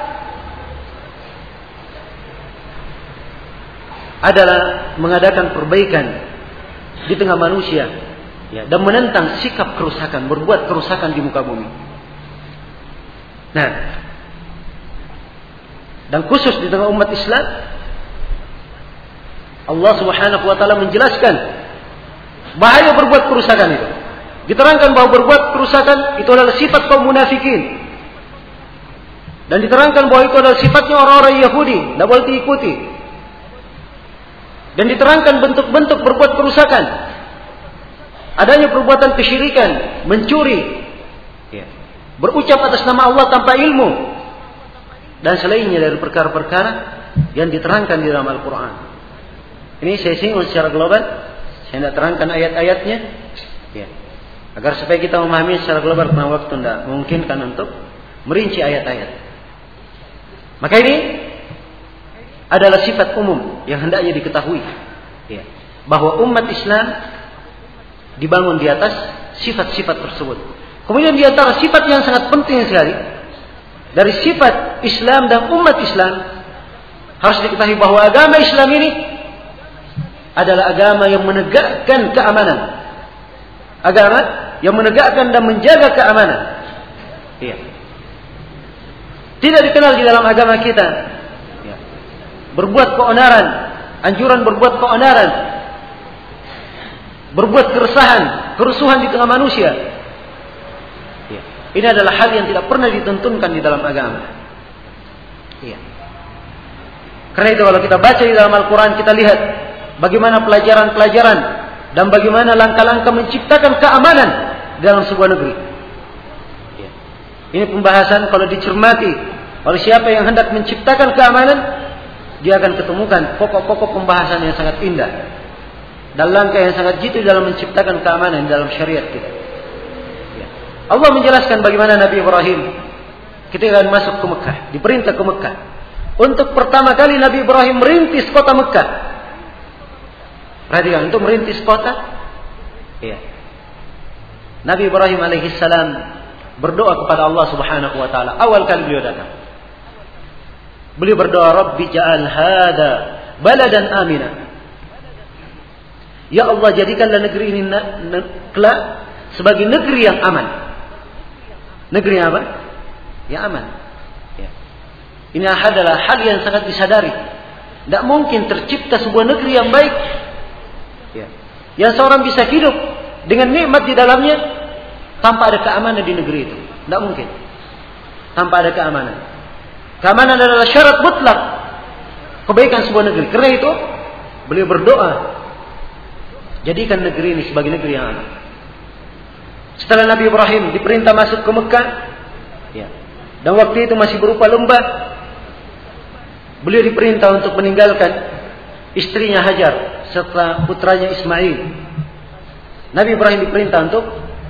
adalah mengadakan perbaikan di tengah manusia, ya, dan menentang sikap kerusakan, berbuat kerusakan di muka bumi. Nah, dan khusus di tengah umat Islam, Allah Subhanahu wa taala menjelaskan bahaya berbuat kerusakan itu. Diterangkan bahwa berbuat kerusakan itu adalah sifat kaum munafikin. Dan diterangkan bahwa itu adalah sifatnya orang-orang Yahudi, tidak boleh diikuti. Dan diterangkan bentuk-bentuk berbuat kerusakan. Adanya perbuatan kesyirikan, mencuri, berucap atas nama Allah tanpa ilmu, dan selainnya dari perkara-perkara yang diterangkan di dalam Al-Quran. Ini saya singgung secara global, saya tidak terangkan ayat-ayatnya, agar supaya kita memahami secara global, karena waktu tidak memungkinkan untuk merinci ayat-ayat. Maka ini adalah sifat umum yang hendaknya diketahui, bahwa umat Islam dibangun di atas sifat-sifat tersebut. Kemudian di antara sifat yang sangat penting sekali dari sifat Islam dan umat Islam, harus diketahui bahwa agama Islam ini adalah agama yang menegakkan keamanan, agama yang menegakkan dan menjaga keamanan. Tidak dikenal di dalam agama kita berbuat keonaran, anjuran berbuat keonaran, berbuat kerusuhan di tengah manusia. Ini adalah hal yang tidak pernah ditentukan di dalam agama. Karena itu kalau kita baca di dalam Al-Quran, kita lihat bagaimana pelajaran-pelajaran dan bagaimana langkah-langkah menciptakan keamanan dalam sebuah negeri. Ini pembahasan kalau dicermati oleh siapa yang hendak menciptakan keamanan, dia akan ketemukan pokok-pokok pembahasan yang sangat indah dan langkah yang sangat jitu dalam menciptakan keamanan dalam syariat kita. Allah menjelaskan bagaimana Nabi Ibrahim ketika masuk ke Mekah, diperintah ke Mekah. Untuk pertama kali Nabi Ibrahim merintis kota Mekah. Perhatikan, untuk merintis kota. Nabi Ibrahim alaihissalam berdoa kepada Allah Subhanahu wa taala. Awal kali beliau datang, beliau berdoa, Rabbi ja'al hada baladan amina. Ya Allah, jadikanlah negeri ini kelak sebagai negeri yang aman. Negeri apa? Ya aman. Ini adalah hal yang sangat disadari. Tidak mungkin tercipta sebuah negeri yang baik, yang seorang bisa hidup dengan nikmat di dalamnya tanpa ada keamanan di negeri itu. Tidak mungkin. Tanpa ada keamanan. Keamanan adalah syarat mutlak kebaikan sebuah negeri. Karena itu beliau berdoa, jadikan negeri ini sebagai negeri yang aman. Setelah Nabi Ibrahim diperintah masuk ke Mekah, dan waktu itu masih berupa lembah, beliau diperintah untuk meninggalkan istrinya Hajar serta putranya Ismail. Nabi Ibrahim diperintah untuk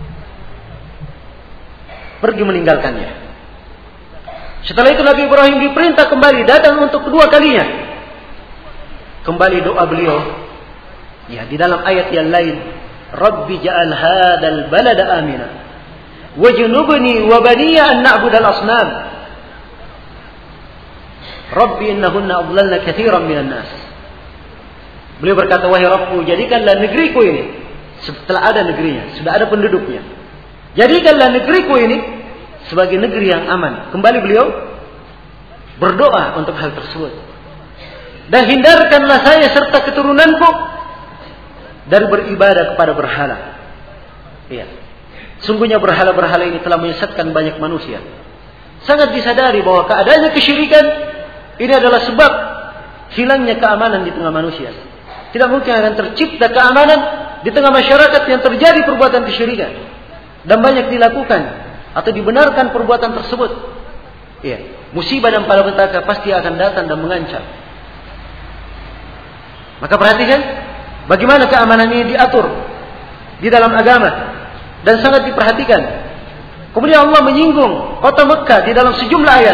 pergi meninggalkannya. Setelah itu Nabi Ibrahim diperintah kembali datang untuk kedua kalinya. Kembali doa beliau, di dalam ayat yang lain, Rabbi ja'al hadal balada amina wajnubni wa baniya an na'budal asnam. Rabbi innahunna adlalna katsiran minan nas. Beliau berkata, wahai Rabbku, jadikanlah negeriku ini, setelah ada negerinya, sudah ada penduduknya, jadikanlah negeriku ini sebagai negeri yang aman. Kembali beliau berdoa untuk hal tersebut. Dan hindarkanlah saya serta keturunanku dari beribadah kepada berhala. Sungguhnya berhala-berhala ini telah menyesatkan banyak manusia. Sangat disadari bahwa keadaannya kesyirikan ini adalah sebab hilangnya keamanan di tengah manusia. Tidak mungkin akan tercipta keamanan di tengah masyarakat yang terjadi perbuatan kesyirikan dan banyak dilakukan atau dibenarkan perbuatan tersebut. Musibah dan malapetaka pasti akan datang dan mengancam. Maka perhatikan bagaimana keamanan ini diatur di dalam agama dan sangat diperhatikan. Kemudian Allah menyinggung kota Mekah di dalam sejumlah ayat.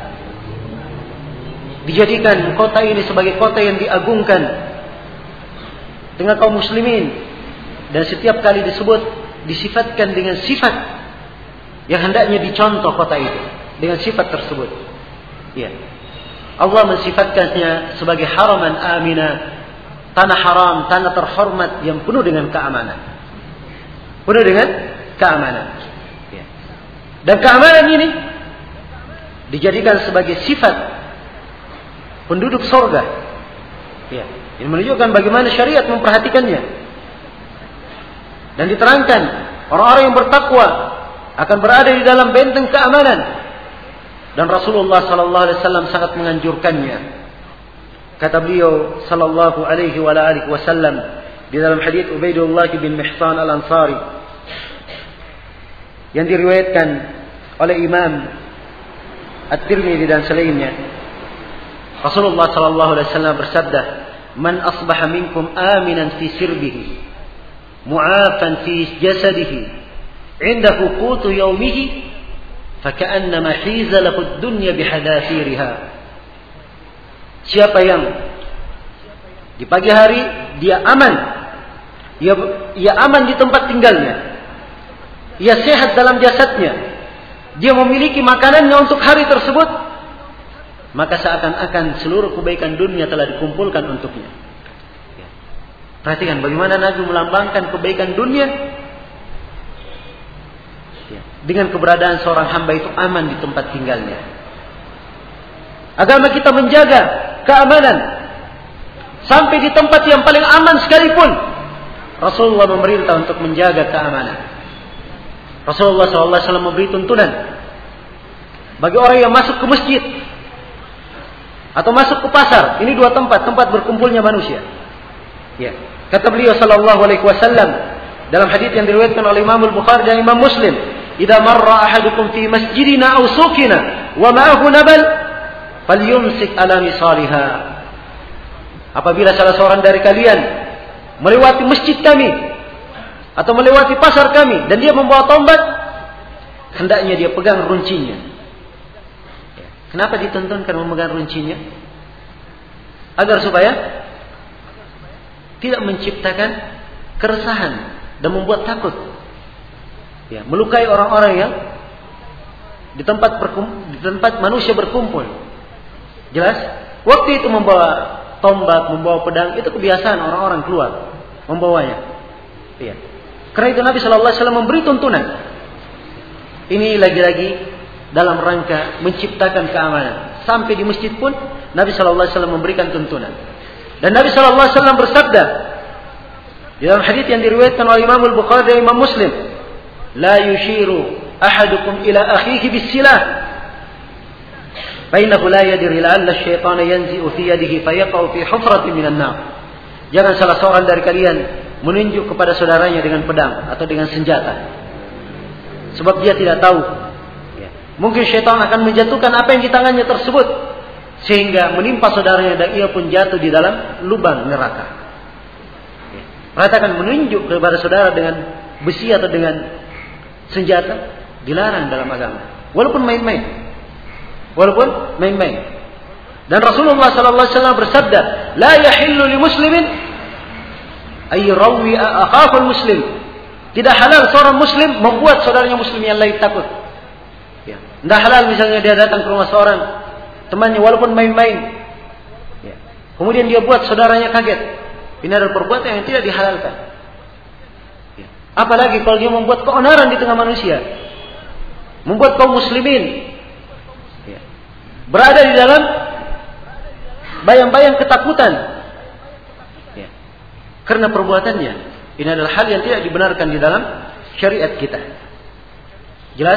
Dijadikan kota ini sebagai kota yang diagungkan dengan kaum muslimin, dan setiap kali disebut disifatkan dengan sifat yang hendaknya dicontoh kota itu dengan sifat tersebut. Allah mensifatkannya sebagai haraman amina, tanah haram, tanah terhormat yang penuh dengan keamanan. Penuh dengan keamanan. Dan keamanan ini dijadikan sebagai sifat penduduk surga. Ya, ini menunjukkan bagaimana syariat memperhatikannya. Dan diterangkan orang-orang yang bertakwa akan berada di dalam benteng keamanan. Dan Rasulullah sallallahu alaihi wasallam sangat menganjurkannya. Kata beliau sallallahu alaihi wasallam di dalam hadits Ubaidullah bin Mihsan al-Ansari yang diriwayatkan oleh Imam At-Tirmidzi dan selainnya, Rasulullah sallallahu alaihi wasallam bersabda, "Man asbaha minkum aminan fi sirbihi, mu'afan fi jasadihi, 'indahu qutu yawmihi, faka'annama hiza lahu ad-dunya bihadafiriha." Siapa yang di pagi hari dia aman, ia aman di tempat tinggalnya, ia sehat dalam jasadnya, dia memiliki makanannya untuk hari tersebut, maka seakan-akan seluruh kebaikan dunia telah dikumpulkan untuknya. Perhatikan bagaimana Nabi melambangkan kebaikan dunia dengan keberadaan seorang hamba itu aman di tempat tinggalnya. Agama kita menjaga keamanan sampai di tempat yang paling aman sekalipun. Rasulullah memerintah untuk menjaga keamanan. Rasulullah SAW memberi tuntunan bagi orang yang masuk ke masjid atau masuk ke pasar. Ini dua tempat berkumpulnya manusia. Ya. Kata beliau sallallahu alaihi wasallam dalam hadis yang diriwayatkan oleh Imam Al-Bukhari dan Imam Muslim, "Idza marra ahadukum fi masjidina aw suqina wa ma'ahu nabal, falyumsik ala misaliha." Apabila salah seorang dari kalian melewati masjid kami atau melewati pasar kami dan dia membawa tombak, hendaknya dia pegang runcinya. Kenapa dituntunkan memegang runcinya? Agar supaya tidak menciptakan keresahan dan membuat takut. Ya, melukai orang-orang yang di tempat manusia berkumpul. Jelas? Waktu itu membawa tombak, membawa pedang, itu kebiasaan orang-orang keluar membawanya. Ya. Karena itu Nabi sallallahu alaihi wasallam memberi tuntunan. Ini lagi-lagi dalam rangka menciptakan keamanan. Sampai di masjid pun Nabi sallallahu alaihi wasallam memberikan tuntunan. Dan Nabi sallallahu alaihi wasallam bersabda di dalam hadis yang diriwayatkan oleh Imam Al-Bukhari dan Imam Muslim, "La yushiru ahadukum ila akhihi bis-silah, fa innahu la yadri la'alla asy-syaitana yanzi'u fi yadihi fayaqa'u fi hufratin minan nar." Jangan salah seorang dari kalian menunjuk kepada saudaranya dengan pedang atau dengan senjata, sebab dia tidak tahu. Mungkin syaitan akan menjatuhkan apa yang di tangannya tersebut sehingga menimpa saudaranya dan ia pun jatuh di dalam lubang neraka. Perhatikan, menunjuk kepada saudara dengan besi atau dengan senjata dilarang dalam agama. Walaupun main-main. Dan Rasulullah sallallahu alaihi wasallam bersabda, "La yahillu li muslimin ay yurawi akhahu muslim." Tidak halal seorang muslim membuat saudaranya muslim yang lain takut. Ya. Tidak halal misalnya dia datang ke rumah seorang temannya walaupun main-main. Ya. Kemudian dia buat saudaranya kaget. Ini adalah perbuatan yang tidak dihalalkan. Ya. Apalagi kalau dia membuat keonaran di tengah manusia, membuat kaum muslimin berada di dalam bayang-bayang ketakutan. Ya. Karena perbuatannya. Ini adalah hal yang tidak dibenarkan di dalam syariat kita. Jelas?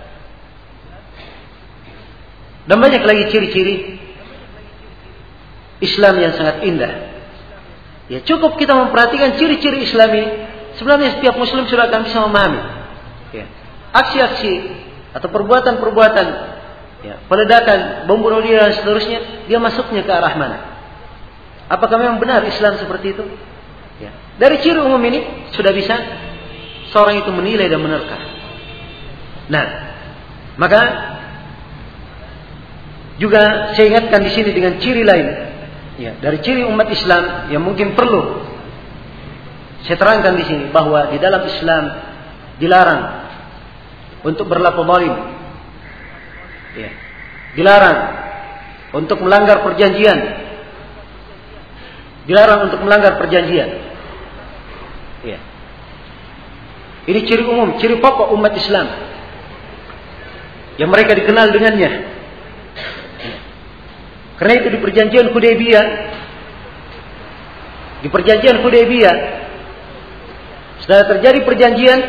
Dan banyak lagi ciri-ciri Islam yang sangat indah. Ya, cukup kita memperhatikan ciri-ciri Islam ini. Sebenarnya setiap muslim sudah akan bisa memahami. Ya. Aksi-aksi atau perbuatan-perbuatan, ya, peledakan, bom bunuh diri dan seterusnya, dia masuknya ke arah mana? Apakah memang benar Islam seperti itu? Ya. Dari ciri umum ini sudah bisa seorang itu menilai dan menerka. Nah, maka juga saya ingatkan di sini dengan ciri lain, ya, dari ciri umat Islam yang mungkin perlu saya terangkan di sini, bahwa di dalam Islam dilarang untuk berlaku zalim. Ya. Dilarang untuk melanggar perjanjian. Dilarang untuk melanggar perjanjian. Ya. Ini ciri umum, ciri pokok umat Islam yang mereka dikenal dengannya. Ya. Karena itu di perjanjian Hudaybiyah Di perjanjian Hudaybiyah setelah terjadi perjanjian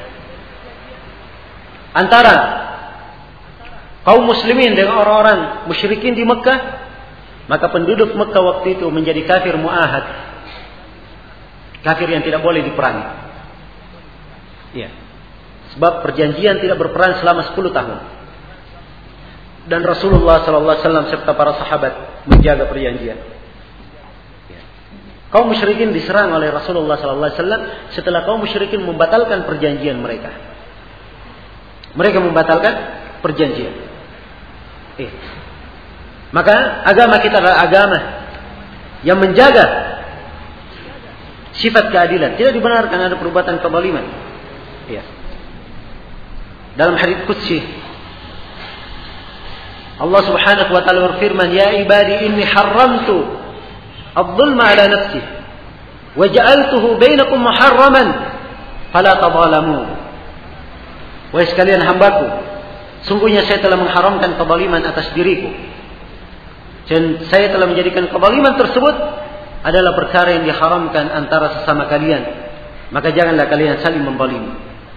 antara kaum muslimin dengan orang-orang musyrikin di Mekah, maka penduduk Mekah waktu itu menjadi kafir muahad. Kafir yang tidak boleh diperangi. Ya. Sebab perjanjian tidak berperang selama 10 tahun. Dan Rasulullah SAW serta para sahabat menjaga perjanjian. Ya. Kaum musyrikin diserang oleh Rasulullah SAW setelah kaum musyrikin membatalkan perjanjian mereka. Mereka membatalkan perjanjian. Maka agama kita adalah agama yang menjaga sifat keadilan. Tidak dibenarkan ada perbuatan kezaliman. Ya. Dalam hadits qudsi Allah Subhanahu wa taala berfirman, "Ya ibadi inni haramtu adh-dhulma 'ala nafsi wa ja'altuhu bainakum muharraman fala tadhalamu." Wahai sekalian hambaku, sungguhnya saya telah mengharamkan kezaliman atas diriku. Dan saya telah menjadikan kezaliman tersebut adalah perkara yang diharamkan antara sesama kalian. Maka janganlah kalian saling menzalimi.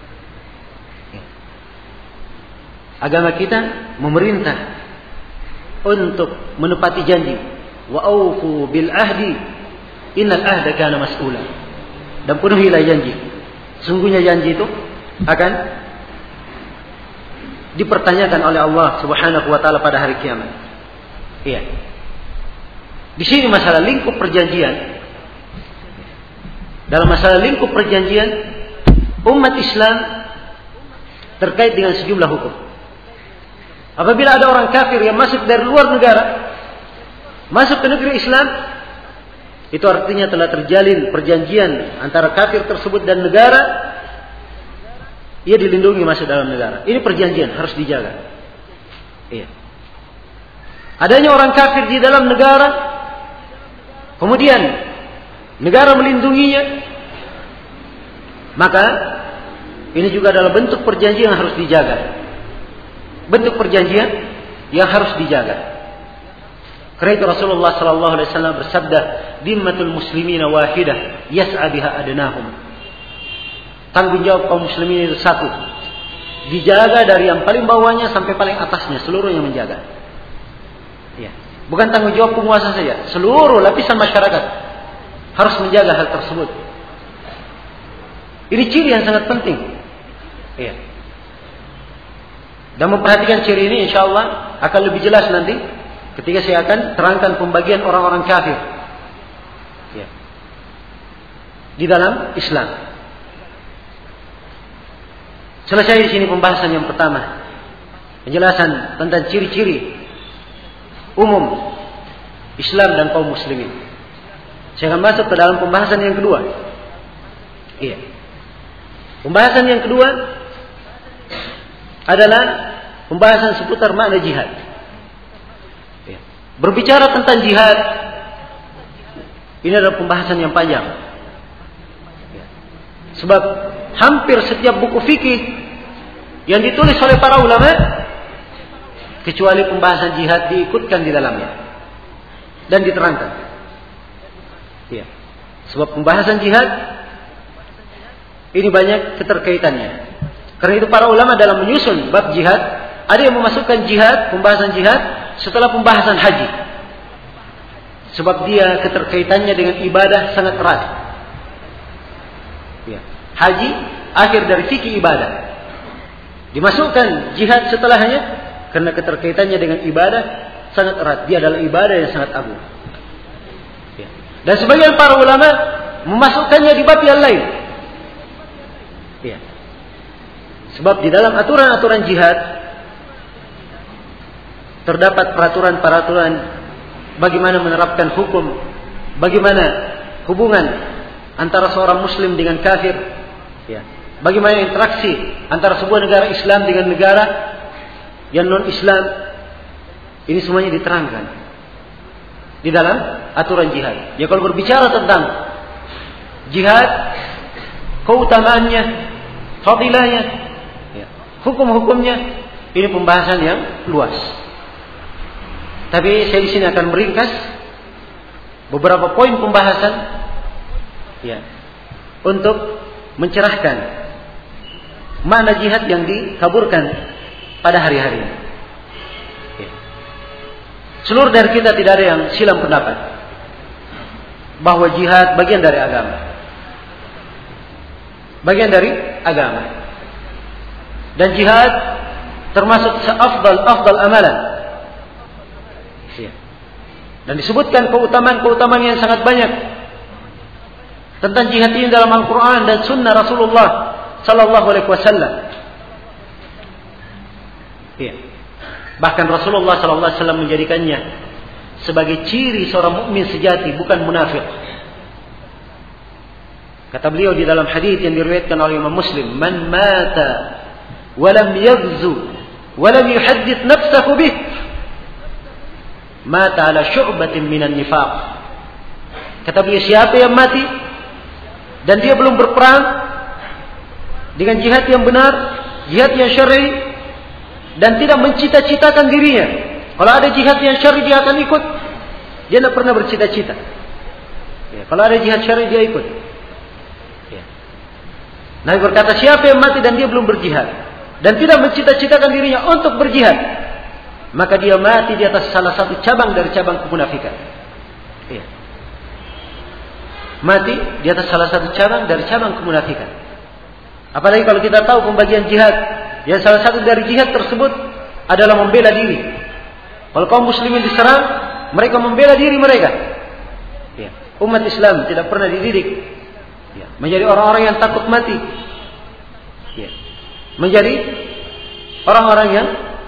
Agama kita memerintah untuk menepati janji. Wa aufu bil ahdi innal ahda kana mas'ula. Dan penuhilah janji. Sungguhnya janji itu akan dipertanyakan oleh Allah Subhanahu wa taala pada hari kiamat. Iya. Di sini masalah lingkup perjanjian. Dalam masalah lingkup perjanjian, umat Islam terkait dengan sejumlah hukum. Apabila ada orang kafir yang masuk dari luar negara, masuk ke negeri Islam, itu artinya telah terjalin perjanjian antara kafir tersebut dan negara. Ia dilindungi masuk dalam negara. Ini perjanjian harus dijaga. Iya. Adanya orang kafir di dalam negara, kemudian negara melindunginya, maka ini juga adalah bentuk perjanjian yang harus dijaga. Bentuk perjanjian yang harus dijaga. Karena itu Rasulullah sallallahu alaihi wasallam bersabda, "Dimmatul muslimina wahidah, yas'a biha adnahum." Tanggung jawab kaum muslimin itu satu. Dijaga dari yang paling bawahnya sampai paling atasnya, seluruhnya menjaga. Ya. Bukan tanggung jawab penguasa saja, seluruh lapisan masyarakat harus menjaga hal tersebut. Ini ciri yang sangat penting. Ya. Dan memperhatikan ciri ini insyaallah akan lebih jelas nanti ketika saya akan terangkan pembagian orang-orang kafir ya, di dalam Islam. Selesai di sini pembahasan yang pertama, penjelasan tentang ciri-ciri umum Islam dan kaum muslimin. Saya akan masuk ke dalam pembahasan yang kedua. Iya. Pembahasan yang kedua adalah pembahasan seputar makna jihad. Ya. Berbicara tentang jihad, ini adalah pembahasan yang panjang. Ya. Sebab hampir setiap buku fikih yang ditulis oleh para ulama, kecuali pembahasan jihad diikutkan di dalamnya dan diterangkan. Ya. Sebab pembahasan jihad ini banyak keterkaitannya. Karena itu para ulama dalam menyusun bab jihad, ada yang memasukkan jihad, pembahasan jihad setelah pembahasan haji. Sebab dia keterkaitannya dengan ibadah sangat erat. Ya. Haji akhir dari fikih ibadah. Dimasukkan jihad setelahnya karena keterkaitannya dengan ibadah sangat erat. Dia adalah ibadah yang sangat agung. Ya. Dan sebagian para ulama memasukkannya di bab yang lain. Ya. Sebab di dalam aturan-aturan jihad terdapat peraturan-peraturan bagaimana menerapkan hukum, bagaimana hubungan antara seorang muslim dengan kafir, ya. Bagaimana interaksi antara sebuah negara Islam dengan negara yang non-Islam. Ini semuanya diterangkan di dalam aturan jihad. Ya, kalau berbicara tentang jihad, keutamaannya, fadilahnya, ya, hukum-hukumnya, ini pembahasan yang luas. Tapi saya di sini akan meringkas beberapa poin pembahasan Ya. Untuk mencerahkan makna jihad yang dikaburkan pada hari-hari ini. Ya. Seluruh dari kita tidak ada yang silam pendapat bahwa jihad bagian dari agama. Bagian dari agama. Dan jihad termasuk seafdal amalan. Ya. Dan disebutkan keutamaan-keutamaan yang sangat banyak tentang jihad ini dalam Al-Quran dan Sunnah Rasulullah Sallallahu Alaihi Wasallam. Ya. Bahkan Rasulullah Sallallahu Alaihi Wasallam menjadikannya sebagai ciri seorang mukmin sejati, bukan munafik. Kata beliau di dalam hadis yang diriwayatkan oleh Imam Muslim, "Man mata wa lam yaghzu wa lam yuhaddits nafsahu bih, mata ala syu'batin minan nifaq." Kata beliau, siapa yang mati dan dia belum berperang dengan jihad yang benar, jihad yang syar'i, dan tidak mencita-citakan dirinya. Kalau ada jihad yang syar'i dia akan ikut. Dia tidak pernah bercita-cita. Ya, kalau ada jihad syar'i dia ikut. Ya. Nabi berkata, siapa yang mati dan dia belum berjihad dan tidak mencita-citakan dirinya untuk berjihad, maka dia mati di atas salah satu cabang dari cabang kemunafikan. Ya. Mati di atas salah satu cabang dari cabang kemunafikan. Apalagi kalau kita tahu pembagian jihad, yang salah satu dari jihad tersebut adalah membela diri. Kalau kaum muslimin diserang, mereka membela diri mereka. Ya. Umat Islam tidak pernah dididik ya, menjadi orang-orang yang takut mati. Ya. Menjadi orang-orang yang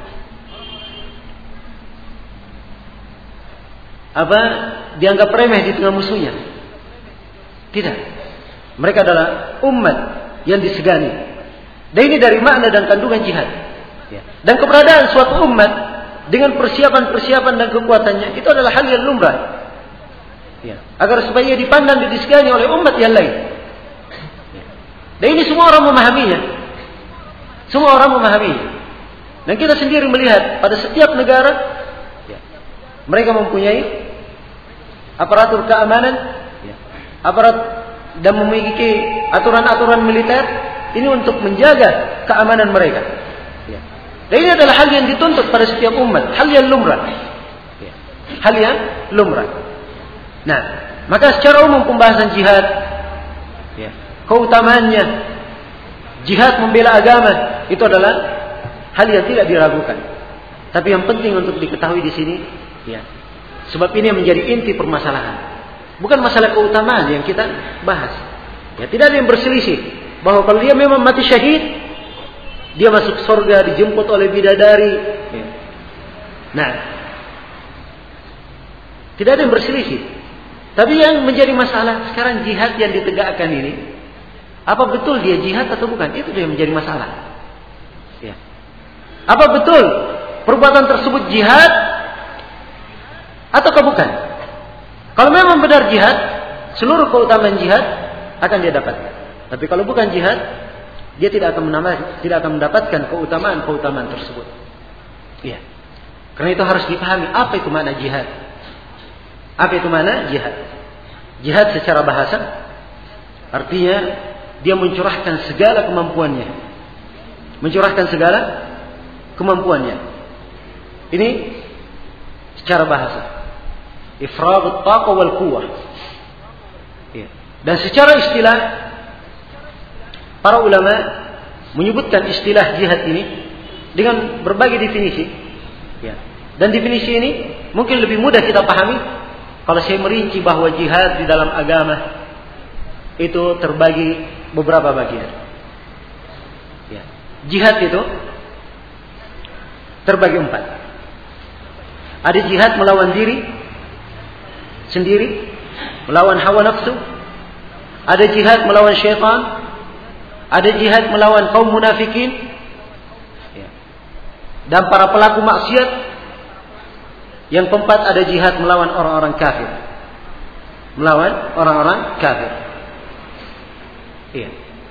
dianggap remeh di tengah musuhnya. Tidak. Mereka adalah umat yang disegani. Dan ini dari makna dan kandungan jihad. Ya. Dan keberadaan suatu umat dengan persiapan-persiapan dan kekuatannya itu adalah hal yang lumrah. Ya. Agar supaya dipandang dan disegani oleh umat yang lain. Ya. Dan ini semua orang memahaminya. Semua orang memahaminya. Dan kita sendiri melihat pada setiap negara ya, mereka mempunyai aparatur keamanan, ya, aparat dan memiliki aturan-aturan militer ini untuk menjaga keamanan mereka. Ya. Dan ini adalah hal yang dituntut pada setiap umat, hal yang lumrah. Ya. Hal yang lumrah. Nah, maka secara umum pembahasan jihad, ya, keutamaannya, jihad membela agama itu adalah hal yang tidak diragukan. Tapi yang penting untuk diketahui di sini, ya, sebab ini menjadi inti permasalahan. Bukan masalah keutamaan yang kita bahas. Ya, tidak ada yang berselisih bahwa kalau dia memang mati syahid, dia masuk surga, dijemput oleh bidadari. Ya. Nah, tidak ada yang berselisih. Tapi yang menjadi masalah sekarang jihad yang ditegakkan ini, apa betul dia jihad atau bukan? Itu yang menjadi masalah. Ya. Apa betul perbuatan tersebut jihad ataukah bukan? Kalau memang benar jihad, seluruh keutamaan jihad akan dia dapatkan. Tapi kalau bukan jihad, dia tidak akan mendapatkan keutamaan-keutamaan tersebut. Ya. Karena itu harus dipahami apa itu makna jihad. Apa itu makna jihad? Jihad secara bahasa artinya dia mencurahkan segala kemampuannya. Mencurahkan segala kemampuannya. Ini secara bahasa. Ifragut taqa wal quwwah. Ya. Dan secara istilah para ulama menyebutkan istilah jihad ini dengan berbagai definisi. Ya. Dan definisi ini mungkin lebih mudah kita pahami kalau saya merinci bahwa jihad di dalam agama itu terbagi beberapa bagian. Ya. Jihad itu terbagi 4. Ada jihad melawan diri sendiri, melawan hawa nafsu. Ada jihad melawan syaitan. Ada jihad melawan kaum munafikin. Ya. Dan para pelaku maksiat. Yang keempat ada jihad melawan orang-orang kafir. Melawan orang-orang kafir. Iya.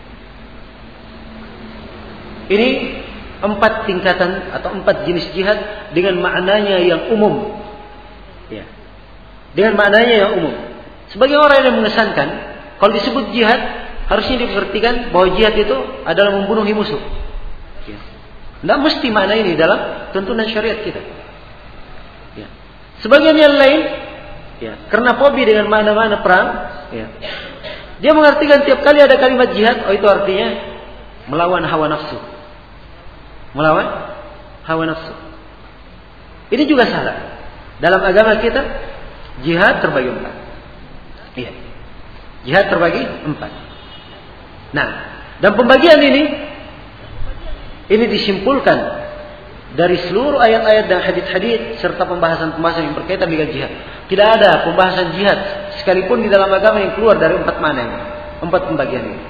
Ini 4 tingkatan atau 4 jenis jihad dengan maknanya yang umum. Ya. Dengan maknanya yang umum. Sebagai orang yang mengesankan Kalau disebut jihad, harusnya diperhatikan bahwa jihad itu adalah membunuhi musuh. Tidak mesti makna ini dalam tuntunan syariat kita. Sebagian yang lain, karena fobi dengan makna-makna perang, dia mengartikan tiap kali ada kalimat jihad, itu artinya melawan hawa nafsu. Melawan hawa nafsu. Ini juga salah. Dalam agama kita, jihad terbagi 4. Jihad terbagi 4. Nah, dan pembagian ini disimpulkan dari seluruh ayat-ayat dan hadits-hadits serta pembahasan-pembahasan yang berkaitan dengan jihad. Tidak ada pembahasan jihad sekalipun di dalam agama yang keluar dari 4 mana ini, 4 pembagian ini.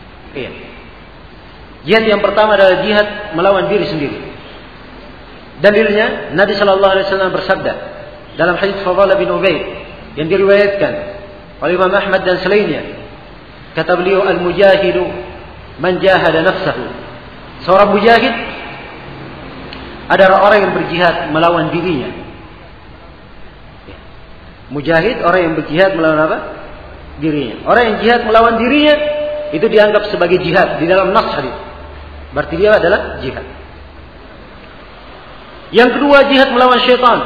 Jihad yang pertama adalah jihad melawan diri sendiri. Dalilnya Nabi sallallahu alaihi wasallam bersabda dalam hadits Fadhalah bin Ubaid yang diriwayatkan oleh Imam Ahmad dan selainnya, kata beliau, al-mujahidu man jahada nafsahu. Seorang mujahid adalah orang yang berjihad melawan dirinya. Mujahid orang yang berjihad melawan apa? Dirinya. Orang yang jihad melawan dirinya itu dianggap sebagai jihad di dalam nas hadis. Berarti dia adalah jihad. Yang kedua, jihad melawan syaitan.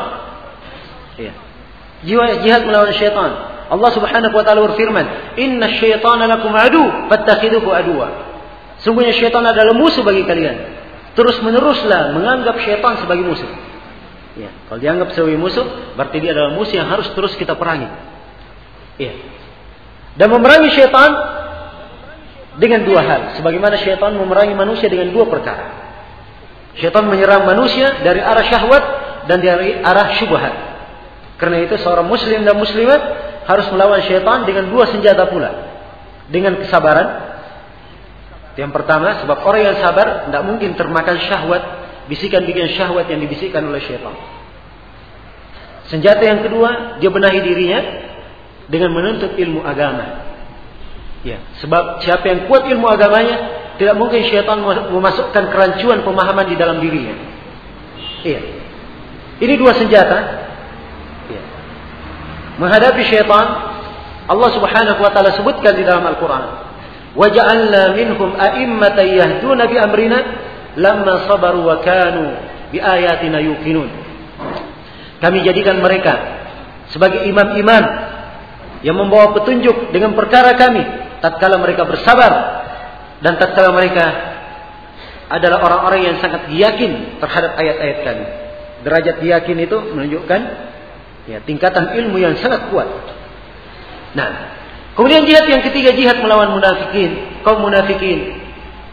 Jihad melawan syaitan. Allah Subhanahu wa taala berfirman, "Inna syaitana lakum adu, fattakhiduhu aduwa." Sungguhnya syaitan adalah musuh bagi kalian. Terus-meneruslah menganggap syaitan sebagai musuh. Kalau dianggap sebagai musuh, berarti dia adalah musuh yang harus terus kita perangi. Dan memerangi syaitan dengan 2 hal. Sebagaimana syaitan memerangi manusia dengan 2 perkara. Syaitan menyerang manusia dari arah syahwat dan dari arah syubhat. Karena itu seorang muslim dan muslimat harus melawan syaitan dengan 2 senjata pula. Dengan kesabaran. Yang pertama, sebab orang yang sabar tidak mungkin termakan syahwat, bisikan-bisikan syahwat yang dibisikkan oleh syaitan. Senjata yang kedua, dia benahi dirinya dengan menuntut ilmu agama. Sebab siapa yang kuat ilmu agamanya, tidak mungkin syaitan memasukkan kerancuan pemahaman di dalam dirinya. Ini 2 senjata. Menghadapi syaitan, Allah Subhanahu wa taala sebutkan di dalam Al-Qur'an, "Waja'alna minhum a'immatan yahduna bi amrina lamma sabaru wa kanu bi ayatina yuqinun." Kami jadikan mereka sebagai imam-imam yang membawa petunjuk dengan perkara kami tatkala mereka bersabar dan tatkala mereka adalah orang-orang yang sangat yakin terhadap ayat-ayat kami. Derajat yakin itu menunjukkan tingkatan ilmu yang sangat kuat. Nah, kemudian jihad yang ketiga, jihad melawan munafikin, kaum munafikin.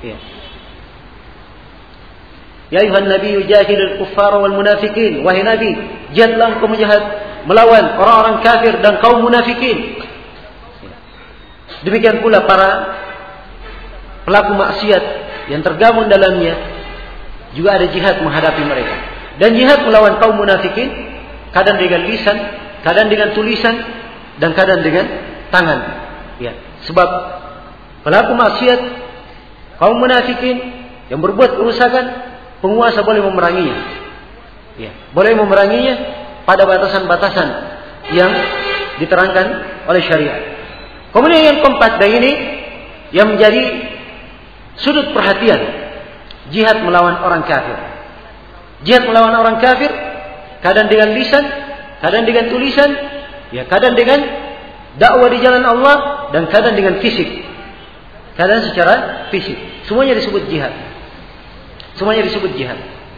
Ya ayuhan nabiyyu jahidil kuffara wal munafikin. Wahai nabi, jihadlah engkau melawan orang-orang kafir dan kaum munafikin. Demikian pula para pelaku maksiat yang tergabung dalamnya juga ada jihad menghadapi mereka. Dan jihad melawan kaum munafikin kadang dengan lisan, kadang dengan tulisan, dan kadang dengan tangan. Sebab pelaku maksiat, kaum munafikin yang berbuat kerusakan, penguasa boleh memeranginya. Boleh memeranginya pada batasan-batasan yang diterangkan oleh syariat. Kemudian yang keempat, dan ini yang menjadi sudut perhatian, jihad melawan orang kafir. Jihad melawan orang kafir kadang dengan lisan, kadang dengan tulisan, kadang dengan dakwah di jalan Allah, dan kadang dengan fisik. Kadang secara fisik. Semuanya disebut jihad. Semuanya disebut jihad.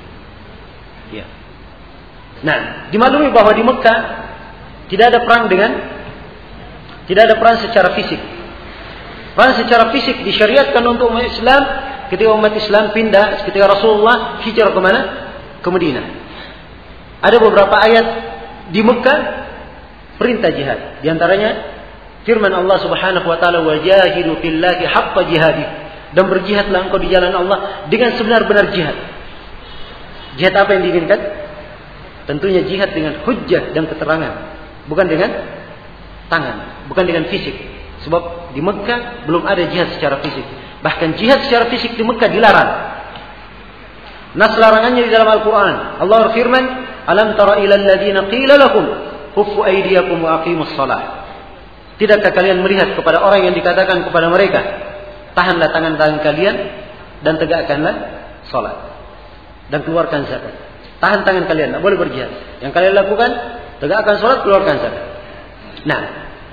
Nah, dimaklumi bahwa di Mekah tidak ada perang secara fisik. Perang secara fisik disyariatkan untuk umat Islam ketika umat Islam pindah, ketika Rasulullah hijrah ke mana? Ke Madinah. Ada beberapa ayat di Mekah perintah jihad. Di antaranya firman Allah Subhanahu wa taala, "Wajahidu fillahi haqqa jihadi." Dan berjihadlah engkau di jalan Allah dengan sebenar-benar jihad. Jihad apa yang diinginkan? Tentunya jihad dengan hujjah dan keterangan, bukan dengan tangan, bukan dengan fisik. Sebab di Mekah belum ada jihad secara fisik. Bahkan jihad secara fisik di Mekah dilarang. Nas larangannya di dalam Al-Quran. Allah berfirman, "Alam tara ilal ladina qila lakum kuffu aydiyakum wa aqimus shalah." Tidakkah kalian melihat kepada orang yang dikatakan kepada mereka, tahanlah tangan-tangan kalian dan tegakkanlah salat dan keluarkan zakat. Tahan tangan kalian, tidak boleh berjihad. Yang kalian lakukan, tegakkan salat, keluarkan zakat. Nah,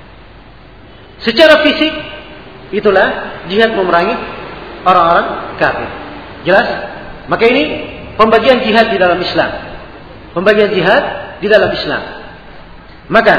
secara fisik itulah jihad memerangi orang-orang kafir. Jelas? Maka ini pembagian jihad di dalam Islam. Pembagian jihad di dalam Islam. Maka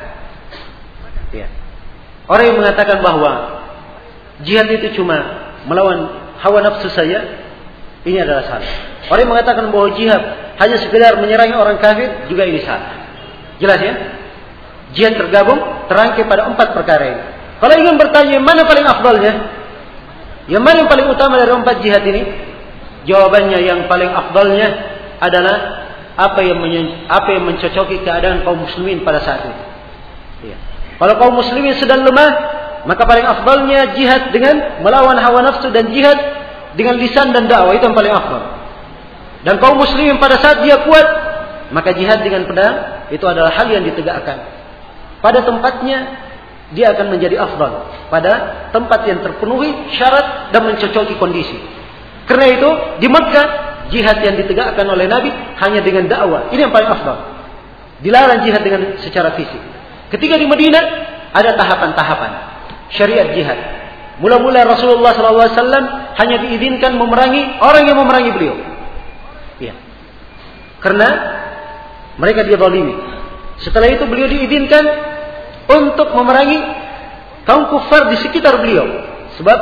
ya, orang yang mengatakan bahwa jihad itu cuma melawan hawa nafsu saja, ini adalah salah. Orang yang mengatakan bahwa jihad hanya sekedar menyerang orang kafir, juga ini salah. Jelas ya? Jihad tergabung, terangkai pada 4 perkara ini. Kalau ingin bertanya mana paling afdalnya, yang mana yang paling utama dari 4 jihad ini? Jawabannya yang paling afdalnya adalah apa yang mencocoki keadaan kaum muslimin pada saat itu. Ya. Kalau kaum muslimin sedang lemah, maka paling afdalnya jihad dengan melawan hawa nafsu dan jihad dengan lisan dan dakwah, itu yang paling afdal. Dan kaum muslimin pada saat dia kuat, maka jihad dengan pedang itu adalah hal yang ditegakkan. Pada tempatnya dia akan menjadi afdal, pada tempat yang terpenuhi syarat dan mencocoki kondisi. Karena itu di Mekah jihad yang ditegakkan oleh Nabi hanya dengan dakwah. Ini yang paling afdal. Dilarang jihad dengan secara fisik. Ketika di Madinah ada tahapan-tahapan syariat jihad. Mula-mula Rasulullah SAW hanya diizinkan memerangi orang yang memerangi beliau. Ya. Karena mereka dia zalimi. Setelah itu beliau diizinkan untuk memerangi kaum kufar di sekitar beliau. Sebab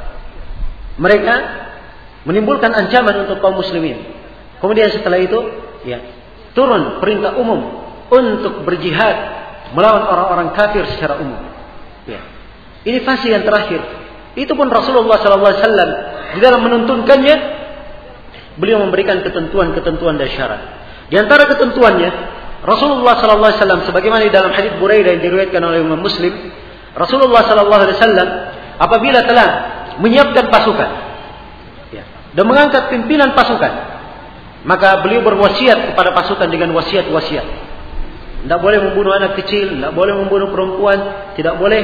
mereka menimbulkan ancaman untuk kaum muslimin. Kemudian setelah itu, ya, turun perintah umum untuk berjihad melawan orang-orang kafir secara umum. Ya. Ini fase yang terakhir. Itu pun Rasulullah SAW di dalam menuntunkannya, beliau memberikan ketentuan-ketentuan dan syarat. Di antara ketentuannya, Rasulullah SAW sebagaimana di dalam hadits Buraidah yang diriwayatkan oleh Imam Muslim, Rasulullah SAW apabila telah menyiapkan pasukan, dan mengangkat pimpinan pasukan, maka beliau berwasiat kepada pasukan dengan wasiat-wasiat. Tidak boleh membunuh anak kecil, tidak boleh membunuh perempuan, tidak boleh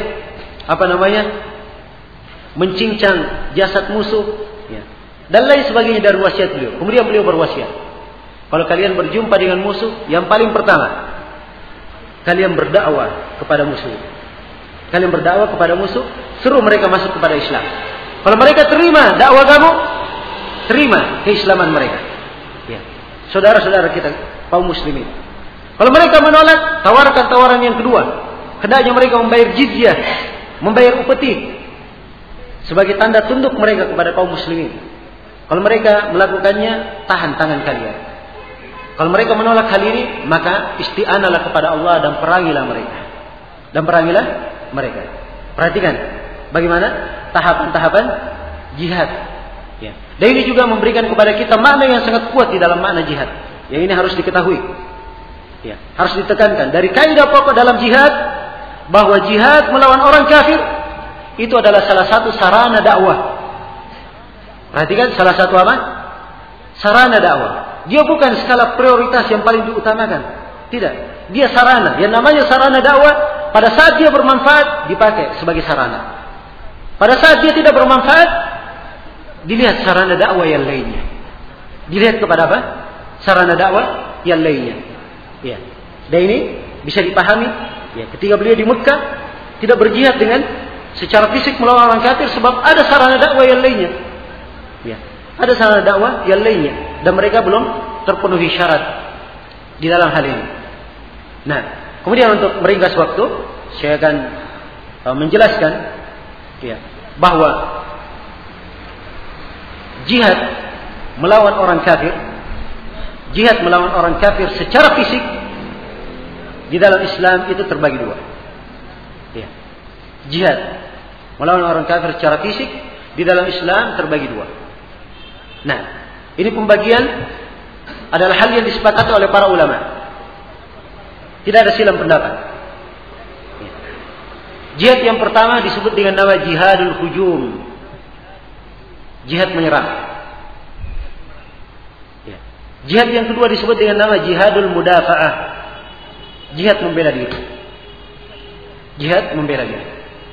mencincang jasad musuh, ya, dan lain sebagainya dari wasiat beliau. Kemudian beliau berwasiat, kalau kalian berjumpa dengan musuh, yang paling pertama kalian berdakwah kepada musuh. Kalian berdakwah kepada musuh, suruh mereka masuk kepada Islam. Kalau mereka terima dakwah kamu, terima keislaman mereka. Ya. Saudara-saudara kita kaum muslimin. Kalau mereka menolak, tawarkan tawaran yang kedua. Hendaknya mereka membayar jizyah, membayar upeti sebagai tanda tunduk mereka kepada kaum muslimin. Kalau mereka melakukannya, tahan tangan kalian. Kalau mereka menolak hal ini, maka isti'analah kepada Allah dan perangilah mereka. Dan perangilah mereka. Perhatikan bagaimana tahapan-tahapan jihad. Ya. Dan ini juga memberikan kepada kita makna yang sangat kuat di dalam makna jihad. Yang ini harus diketahui. Ya. Harus ditekankan. Dari kaidah pokok dalam jihad, bahwa jihad melawan orang kafir itu adalah salah satu sarana dakwah. Perhatikan, salah satu apa? Sarana dakwah. Dia bukan skala prioritas yang paling diutamakan. Tidak. Dia sarana. Yang namanya sarana dakwah, pada saat dia bermanfaat, dipakai sebagai sarana. Pada saat dia tidak bermanfaat, dilihat sarana dakwah yang lainnya. Dilihat kepada apa? Sarana dakwah yang lainnya. Ya. Dan ini bisa dipahami. Ya. Ketika beliau di Mekah, tidak berjihad dengan secara fisik melawan orang kafir, sebab ada sarana dakwah yang lainnya. Ya. Ada sarana dakwah yang lainnya. Dan mereka belum terpenuhi syarat di dalam hal ini. Nah, kemudian untuk meringkas waktu, saya akan menjelaskan, ya, bahwa jihad melawan orang kafir, jihad melawan orang kafir secara fisik di dalam Islam itu terbagi dua. Ya. Jihad melawan orang kafir secara fisik di dalam Islam terbagi dua. Nah, ini pembagian adalah hal yang disepakati oleh para ulama. Tidak ada silang pendapat. Ya. Jihad yang pertama disebut dengan nama jihadul hujum. Jihad menyerang. Ya. Jihad yang kedua disebut dengan nama jihadul mudafa'ah. Jihad membela diri. Jihad membela diri.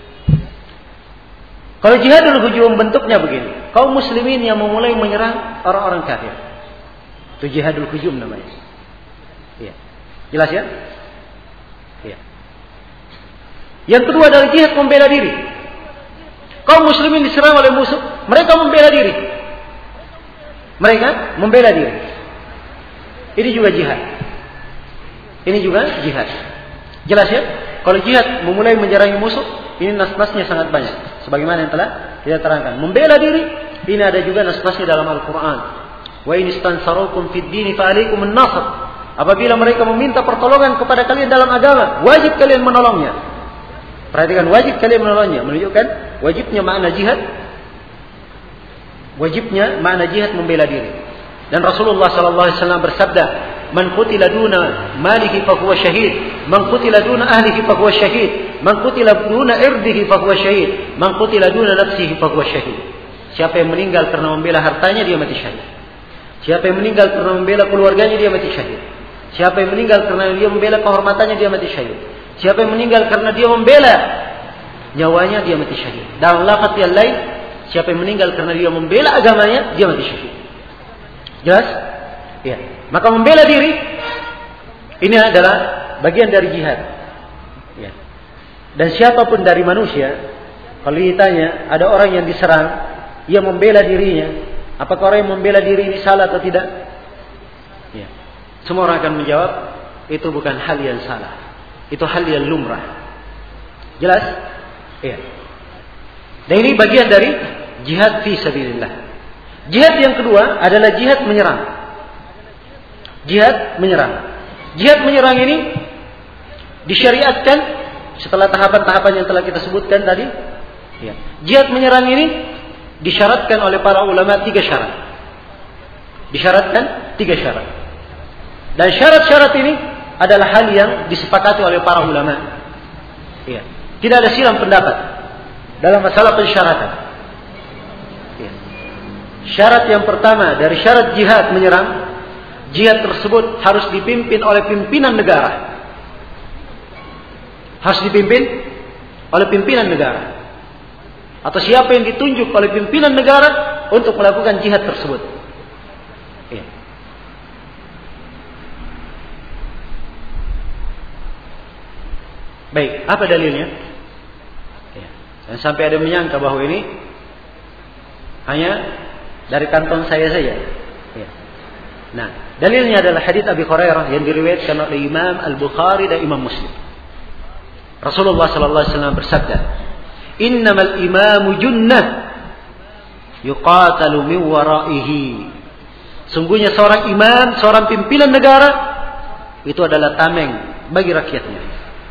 Kalau jihadul hujum bentuknya begini. Kaum muslimin yang memulai menyerang orang-orang kafir. Itu jihadul hujum namanya. Iya. Jelas ya? Iya. Yang kedua adalah jihad membela diri. Kaum muslimin diserang oleh musuh, mereka membela diri. Mereka membela diri. Ini juga jihad. Ini juga jihad. Jelas ya? Kalau jihad memulai menjerangi musuh, ini nas-nasnya sangat banyak. Sebagaimana yang telah kita terangkan. Membela diri, ini ada juga nas-nasnya dalam Al-Quran. Wa in istansarukum fid dini fa alaikum an-nasr. Apabila mereka meminta pertolongan kepada kalian dalam agama, wajib kalian menolongnya. Perhatikan, wajib kalian menolongnya. Menunjukkan wajibnya makna jihad. Wajibnya makna jihad membela diri. Dan Rasulullah SAW bersabda, "Man qutila duna malihi fahuwa syahid, man qutila duna ahlihi fahuwa syahid, man qutila duna irdihi fahuwa syahid, man qutila duna nafsihi fahuwa syahid." Siapa yang meninggal karena membela hartanya, dia mati syahid. Siapa yang meninggal karena membela keluarganya, dia mati syahid. Siapa yang meninggal karena dia membela kehormatannya, dia mati syahid. Siapa yang meninggal karena dia membela nyawanya, dia mati syahid. Dalam lafaz yang lain, siapa yang meninggal karena dia membela agamanya, dia mati syahid. Jelas? Ya. Maka membela diri ini adalah bagian dari jihad. Ya. Dan siapapun dari manusia, kalau ditanya ada orang yang diserang, ia membela dirinya, apakah orang yang membela diri ini salah atau tidak? Ya. Semua orang akan menjawab, itu bukan hal yang salah. Itu hal yang lumrah. Jelas? Ya. Dan ini bagian dari jihad fi sabilillah. Jihad yang kedua adalah jihad menyerang. Jihad menyerang. Jihad menyerang ini disyariatkan setelah tahapan-tahapan yang telah kita sebutkan tadi. Ya. Jihad menyerang ini disyaratkan oleh para ulama 3 syarat. Disyaratkan 3 syarat. Dan syarat-syarat ini adalah hal yang disepakati oleh para ulama. Ya. Tidak ada silang pendapat dalam masalah pensyaratan. Syarat yang pertama dari syarat jihad menyerang, jihad tersebut harus dipimpin oleh pimpinan negara. Harus dipimpin oleh pimpinan negara. Atau siapa yang ditunjuk oleh pimpinan negara untuk melakukan jihad tersebut. Ya. Baik, apa dalilnya? Ya. Dan sampai ada menyangka bahwa ini hanya dari kantong saya saja. Ya. Nah, dalilnya adalah hadits Abi Hurairah yang diriwayatkan oleh Imam Al-Bukhari dan Imam Muslim. Rasulullah sallallahu alaihi wasallam bersabda, "Innamal imamu junnah yuqatalu min waraihi." Sungguhnya seorang imam, seorang pimpinan negara itu adalah tameng bagi rakyatnya.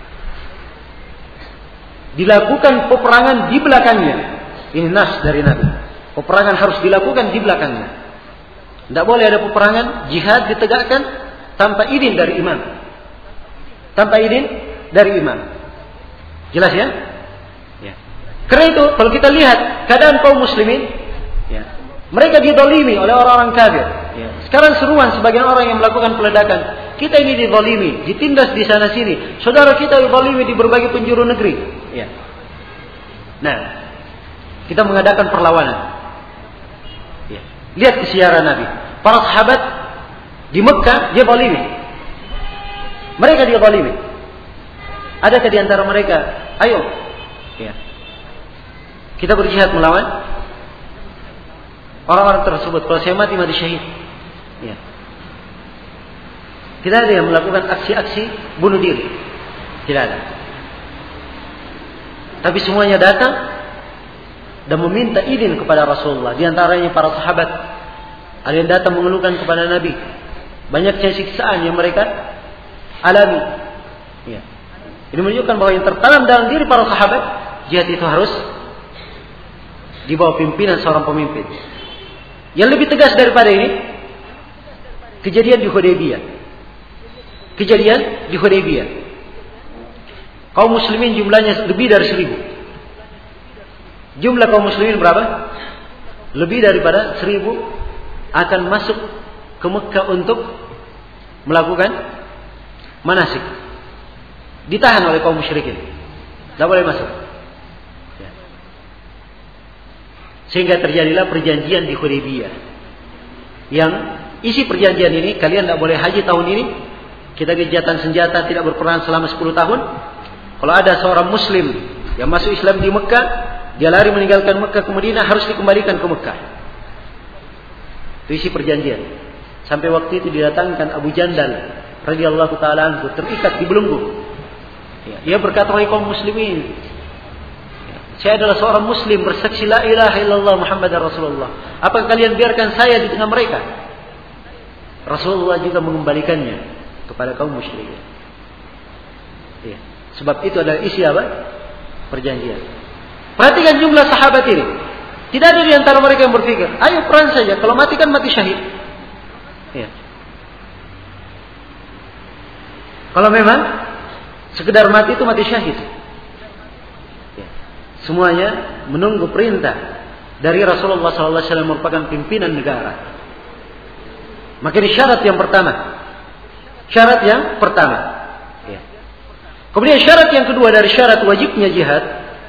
Dilakukan peperangan di belakangnya. Ini nas dari Nabi. Peperangan harus dilakukan di belakangnya. Tidak boleh ada peperangan, jihad ditegakkan tanpa izin dari imam. Tanpa izin dari imam. Jelas ya? Ya. Karena itu kalau kita lihat keadaan kaum muslimin, ya, mereka dizalimi oleh orang-orang kafir. Ya. Sekarang seruan sebagian orang yang melakukan peledakan, kita ini dizalimi, ditindas di sana sini. Saudara kita dizalimi di berbagai penjuru negeri. Ya. Nah, kita mengadakan perlawanan. Ya. Lihat kesiaran Nabi. Para sahabat di Mekah dia zalimi. Mereka dia zalimi. Adakah di antara mereka, ayo, ya, kita berjihad melawan orang-orang tersebut. Kalau saya mati syahid. Ya. Tidak ada yang melakukan aksi-aksi bunuh diri. Tidak ada. Tapi semuanya datang dan meminta izin kepada Rasulullah. Di antaranya para sahabat ada yang datang mengeluhkan kepada Nabi banyaknya siksaan yang mereka alami. Ya. Ini menunjukkan bahwa yang tertanam dalam diri para sahabat, jihad itu harus di bawah pimpinan seorang pemimpin. Yang lebih tegas daripada ini, kejadian di Hudaybiyah. Kejadian di Hudaybiyah. Kaum muslimin jumlahnya lebih dari 1000. Jumlah kaum muslimin berapa? Lebih daripada 1000 akan masuk ke Mekah untuk melakukan manasik. Ditahan oleh kaum musyrikin. Tidak boleh masuk. Ya. Sehingga terjadilah perjanjian di Hudaybiyah. Yang isi perjanjian ini, kalian tidak boleh haji tahun ini. Kita gencatan senjata, tidak berperang selama 10 tahun. Kalau ada seorang muslim yang masuk Islam di Mekah, dia lari meninggalkan Mekah ke Madinah, harus dikembalikan ke Mekah. Itu isi perjanjian. Sampai waktu itu didatangkan Abu Jandal radhiyallahu taala anhu, terikat di belenggu. Ya, dia berkata, wahai kaum muslimin, saya adalah seorang muslim, bersaksi la ilaha illallah Muhammadar Rasulullah. Apa kalian biarkan saya di tengah mereka? Rasulullah juga mengembalikannya kepada kaum musyrikin. Ya. Sebab itu adalah isi apa? Perjanjian. Perhatikan jumlah sahabat ini. Tidak ada di antara mereka yang berpikir, ayo perang saja, kalau mati kan mati syahid. Ya. Kalau memang sekedar mati itu mati syahid. Ya. Semuanya menunggu perintah dari Rasulullah SAW merupakan pimpinan negara. Maka ini syarat yang pertama. Syarat yang pertama. Ya. Kemudian syarat yang kedua dari syarat wajibnya jihad,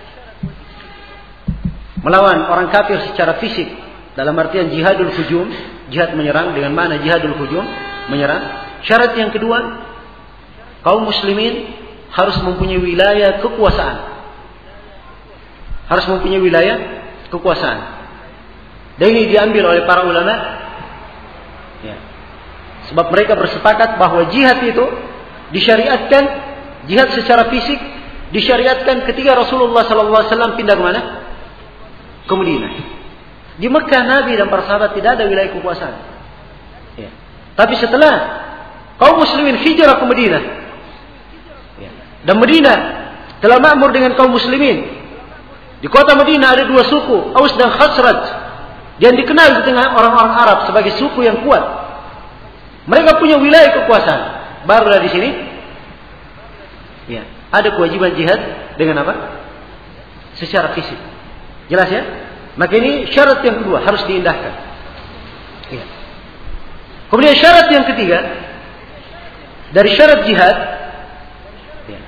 melawan orang kafir secara fisik, dalam artian jihadul hujum, jihad menyerang, dengan mana jihadul hujum, menyerang. Syarat yang kedua, kaum muslimin harus mempunyai wilayah kekuasaan. Harus mempunyai wilayah kekuasaan. Dan ini diambil oleh para ulama. Ya. Sebab mereka bersepakat bahwa jihad itu disyariatkan, jihad secara fisik disyariatkan ketika Rasulullah SAW pindah ke mana? Ke Madinah. Di Mekah Nabi dan para sahabat tidak ada wilayah kekuasaan. Ya. Tapi setelah kaum muslimin hijrah ke Madinah, ya, dan Madinah telah makmur dengan kaum muslimin. Di kota Madinah ada dua suku, Aus dan Khazraj, yang dikenal di tengah orang-orang Arab sebagai suku yang kuat. Mereka punya wilayah kekuasaan. Barulah di sini, ya, ada kewajiban jihad dengan apa? Secara fisik. Jelas ya? Maka ini syarat yang kedua, harus diindahkan. Ya. Kemudian syarat yang ketiga dari syarat jihad, ya,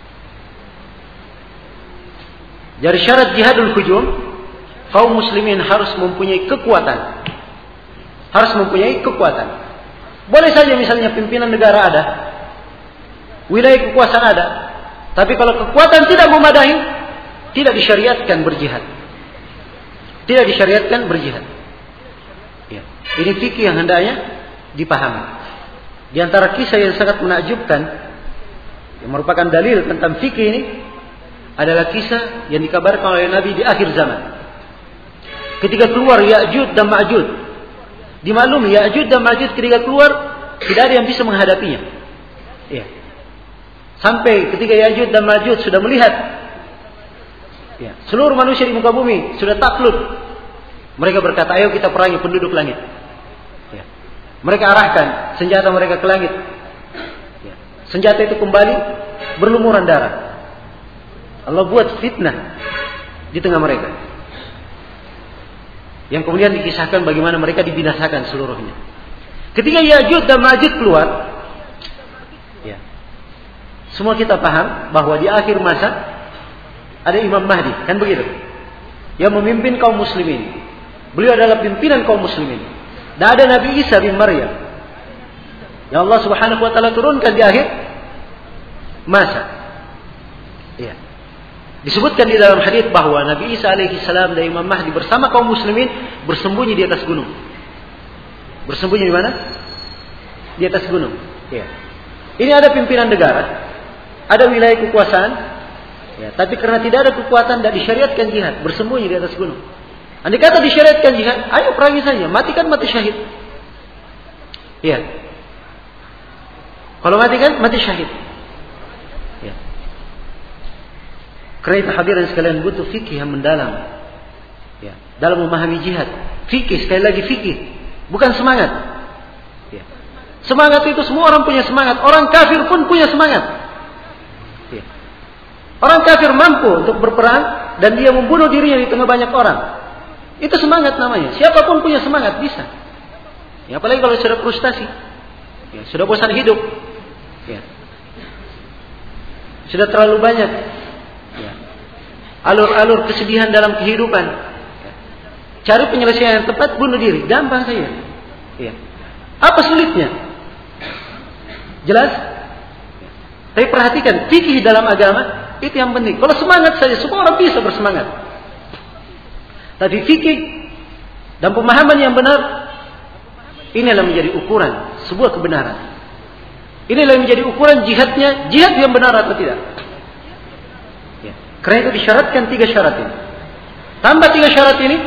dari syarat jihadul hujum, kaum muslimin harus mempunyai kekuatan. Harus mempunyai kekuatan. Boleh saja misalnya pimpinan negara ada, wilayah kekuasaan ada, tapi kalau kekuatan tidak memadai, tidak disyariatkan berjihad. Tidak disyariatkan berjihad. Ya. Ini fikih yang hendaknya dipahami. Di antara kisah yang sangat menakjubkan, yang merupakan dalil tentang fikih ini, adalah kisah yang dikabarkan oleh Nabi di akhir zaman. Ketika keluar Ya'juj dan Ma'juj, dimaklumi Ya'juj dan Ma'juj ketika keluar tidak ada yang bisa menghadapinya. Ya. Sampai ketika Ya'juj dan Ma'juj sudah melihat, ya, seluruh manusia di muka bumi sudah takluk, mereka berkata, ayo kita perangi penduduk langit. Ya. Mereka arahkan senjata mereka ke langit. Ya. Senjata itu kembali berlumuran darah. Allah buat fitnah di tengah mereka, yang kemudian dikisahkan bagaimana mereka dibinasakan seluruhnya. Ketika Ya'juj dan Ma'juj keluar, ya, semua kita paham bahwa di akhir masa ada Imam Mahdi, kan begitu? Yang memimpin kaum muslimin. Beliau adalah pimpinan kaum muslimin. Dan ada Nabi Isa bin Maryam, yang Allah Subhanahu wa taala turunkan di akhir masa. Ya. Disebutkan di dalam hadis bahwa Nabi Isa alaihi salam dan Imam Mahdi bersama kaum muslimin bersembunyi di atas gunung. Bersembunyi di mana? Di atas gunung. Ya. Ini ada pimpinan negara, ada wilayah kekuasaan. Ya, tapi karena tidak ada kekuatan, tidak disyariatkan jihad, bersembunyi di atas gunung. Andai kata disyariatkan jihad, ayo perangi saja, mati kan mati syahid. Ya. Kalau mati kan mati syahid. Ya. Karena itu hadirin sekalian butuh fikih yang mendalam. Ya, dalam memahami jihad. Fikih, sekali lagi fikih, bukan semangat. Ya. Semangat itu semua orang punya semangat, orang kafir pun punya semangat. Orang kafir mampu untuk berperang dan dia membunuh dirinya di tengah banyak orang. Itu semangat namanya. Siapapun punya semangat, bisa. Ya, apalagi kalau sudah frustasi. Ya, sudah bosan hidup. Ya. Sudah terlalu banyak. Ya. alur-alur kesedihan dalam kehidupan. Cari penyelesaian yang tepat, bunuh diri. Gampang saja. Ya. Apa sulitnya? Jelas? Tapi perhatikan, fikih dalam agama itu yang penting. Kalau semangat saja, semua orang bisa bersemangat. Tapi fikih dan pemahaman yang benar, inilah menjadi ukuran sebuah kebenaran. Inilah menjadi ukuran jihadnya, jihad yang benar atau tidak. Ya. Karena itu disyaratkan 3 syarat ini. Tambah 3 syarat ini,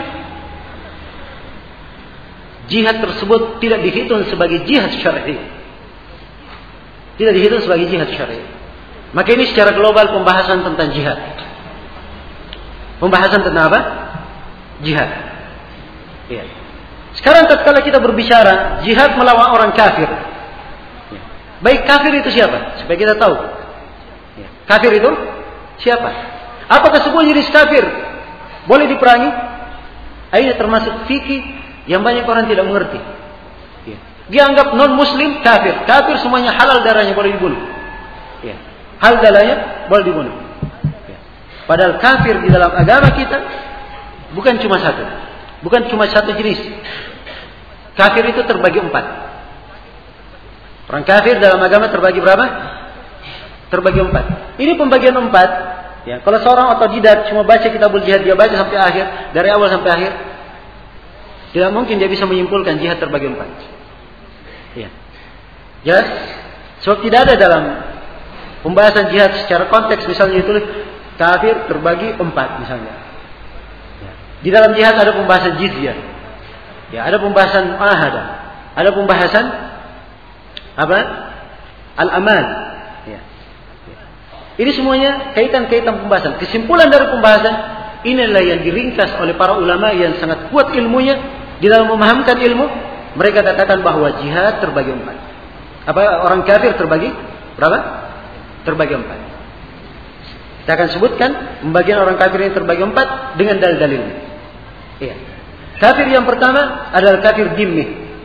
jihad tersebut tidak dihitung sebagai jihad syar'i. Tidak dihitung sebagai jihad syar'i. Maka ini secara global pembahasan tentang jihad. Pembahasan tentang apa? Jihad. Ya. Sekarang tatkala kita berbicara jihad melawan orang kafir. Ya. Baik, kafir itu siapa? Supaya kita tahu. Ya. Kafir itu siapa? Apakah sebuah jenis kafir boleh diperangi? Ini termasuk fikih yang banyak orang tidak mengerti. Ya. Dia anggap non-muslim kafir. Kafir semuanya halal darahnya, boleh dibunuh. Ya. Halal darahnya boleh dibunuh. Ya. Padahal kafir di dalam agama kita bukan cuma satu. Bukan cuma satu jenis. Kafir itu terbagi 4. Orang kafir dalam agama terbagi berapa? Terbagi 4. Ini pembagian 4. Ya, kalau seorang otodidak cuma baca kitabul jihad, dia baca sampai akhir, dari awal sampai akhir, tidak mungkin dia bisa menyimpulkan jihad terbagi 4. Ya. Jelas? Sebab tidak ada dalam pembahasan jihad secara konteks, misalnya ditulis kafir terbagi 4 misalnya. Ya. Di dalam jihad ada pembahasan jizyah. Ya, ada pembahasan muahadah, ada pembahasan apa? Al-aman. Ya. Ini semuanya kaitan-kaitan pembahasan. Kesimpulan dari pembahasan inilah yang diringkas oleh para ulama yang sangat kuat ilmunya di dalam memahamkan ilmu. Mereka katakan bahwa jihad terbagi 4. Apa, orang kafir terbagi berapa? Terbagi 4. Kita akan sebutkan pembagian orang kafir ini terbagi 4 dengan dalil-dalilnya. Iya. Kafir yang pertama adalah kafir dhimmi.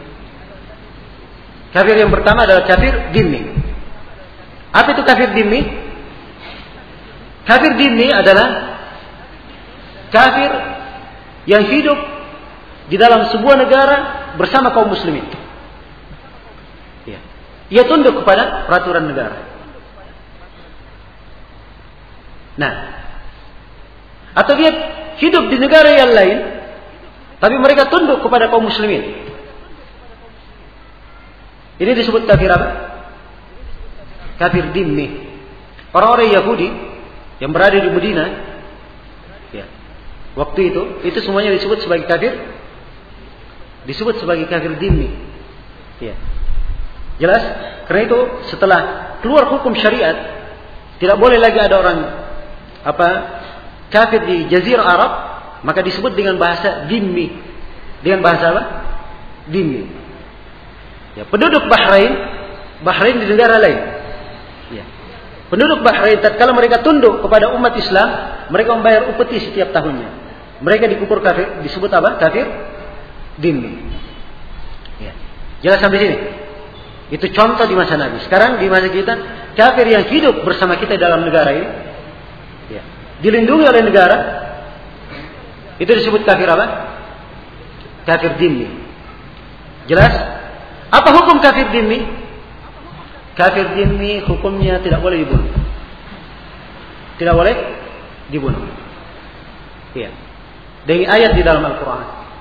Kafir yang pertama adalah kafir dhimmi. Apa itu kafir dhimmi? Kafir dhimmi adalah kafir yang hidup di dalam sebuah negara bersama kaum muslimin. Ya. Ia tunduk kepada peraturan negara. Nah, atau dia hidup di negara yang lain, tapi mereka tunduk kepada kaum muslimin. Ini disebut kafir apa? Kafir dhimmi. Orang-orang Yahudi yang berada di Madinah, ya, waktu itu semuanya disebut sebagai kafir, disebut sebagai kafir dhimmi. Ya. Jelas? Karena itu setelah keluar hukum syariat, tidak boleh lagi ada orang kafir di Jazirah Arab, maka disebut dengan bahasa dhimmi. Dengan bahasa apa? Dhimmi. Ya, penduduk Bahrain di negara lain. Ya. Penduduk Bahrain tatkala mereka tunduk kepada umat Islam, mereka membayar upeti setiap tahunnya. Mereka dikubur kafir, disebut apa? Kafir dhimmi. Ya. Jelas sampai sini? Itu contoh di masa Nabi. Sekarang di masa kita, kafir yang hidup bersama kita dalam negara ini, ya, dilindungi oleh negara, itu disebut kafir apa? Kafir dhimmi. Jelas? Apa hukum kafir dhimmi? Kafir dhimmi hukumnya tidak boleh dibunuh. Tidak boleh dibunuh. Iya. Dengan ayat di dalam Al-Quran.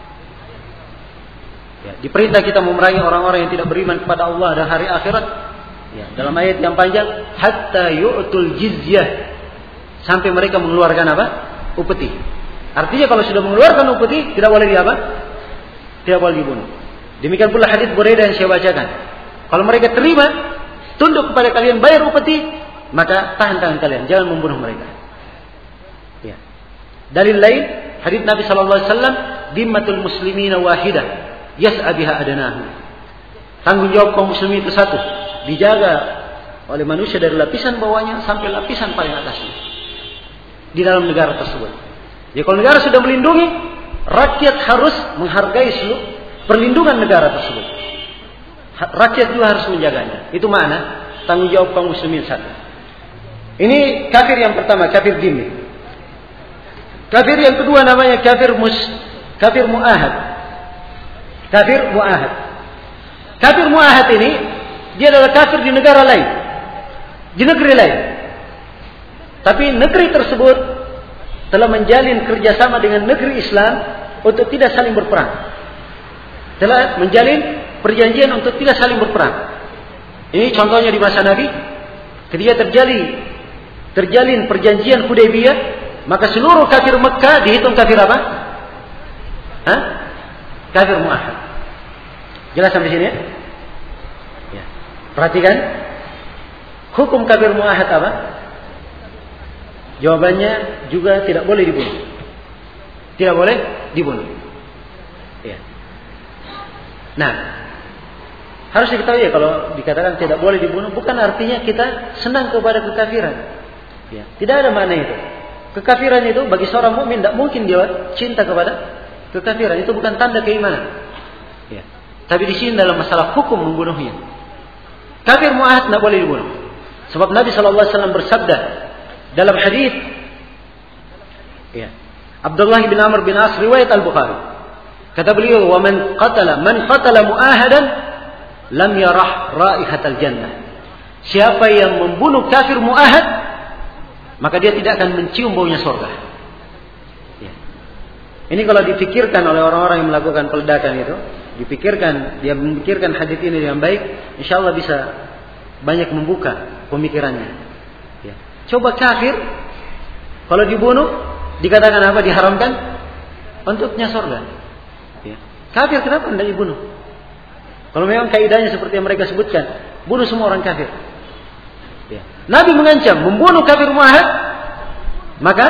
Ya, diperintah kita memerangi orang-orang yang tidak beriman kepada Allah dan hari akhirat. Ya, dalam ayat yang panjang, hatta yu'tul jizyah, sampai mereka mengeluarkan apa? Upeti. Artinya kalau sudah mengeluarkan upeti, tidak boleh tidak boleh dibunuh. Demikian pula hadis Buraidah yang saya bacakan. Kalau mereka terima, tunduk kepada kalian, bayar upeti, maka tahan tangan kalian, jangan membunuh mereka. Ya. Dalil lain, hadis Nabi sallallahu alaihi wasallam, dimmatul muslimina wahidah, yas'a biha adanahu. Tanggung jawab kaum muslimin itu satu, dijaga oleh manusia dari lapisan bawahnya sampai lapisan paling atasnya di dalam negara tersebut. Ya, kalau negara sudah melindungi, rakyat harus menghargai seluruh perlindungan negara tersebut. Rakyat juga harus menjaganya. Itu makna tanggung jawab kaum muslimin satu. Ini kafir yang pertama, kafir dhimmi. Kafir yang kedua namanya kafir mu'ahad. Kafir mu'ahad. Kafir mu'ahad ini dia adalah kafir di negara lain, di negeri lain. Tapi negeri tersebut telah menjalin kerjasama dengan negeri Islam untuk tidak saling berperang. Telah menjalin perjanjian untuk tidak saling berperang. Ini contohnya di masa Nabi, ketika terjalin perjanjian Hudaybiyah, maka seluruh kafir Mekah dihitung kafir apa? Kafir mu'ahad. Jelas sampai sini ya? Ya. Perhatikan, hukum kafir mu'ahad apa? Jawabannya juga tidak boleh dibunuh. Tidak boleh dibunuh. Ya. Nah, harus diketahui ya, kalau dikatakan tidak boleh dibunuh, bukan artinya kita senang kepada kekafiran. Ya. Tidak ada makna itu. Kekafiran itu bagi seorang mukmin tidak mungkin dia cinta kepada kekafiran. Itu bukan tanda keimanan. Ya. Tapi di sini dalam masalah hukum membunuhnya. Kafir mu'ahad tidak boleh dibunuh. Sebab Nabi SAW bersabda dalam hadis, ya, Abdullah bin Amr bin As riwayat Al-Bukhari. Kata beliau, "Wa man qatala mu'ahadan lam yarah raihatal jannah." Siapa yang membunuh kafir mu'ahad, maka dia tidak akan mencium baunya surga. Ya. Ini kalau dipikirkan oleh orang-orang yang melakukan peledakan itu, dia memikirkan hadis ini dengan baik, insyaallah bisa banyak membuka pemikirannya. Ya. Coba kafir, kalau dibunuh, dikatakan apa? Diharamkan untuknya surga. Ya. Kafir kenapa tidak dibunuh? Kalau memang kaidahnya seperti yang mereka sebutkan, bunuh semua orang kafir. Ya. Nabi mengancam membunuh kafir mu'ahad, maka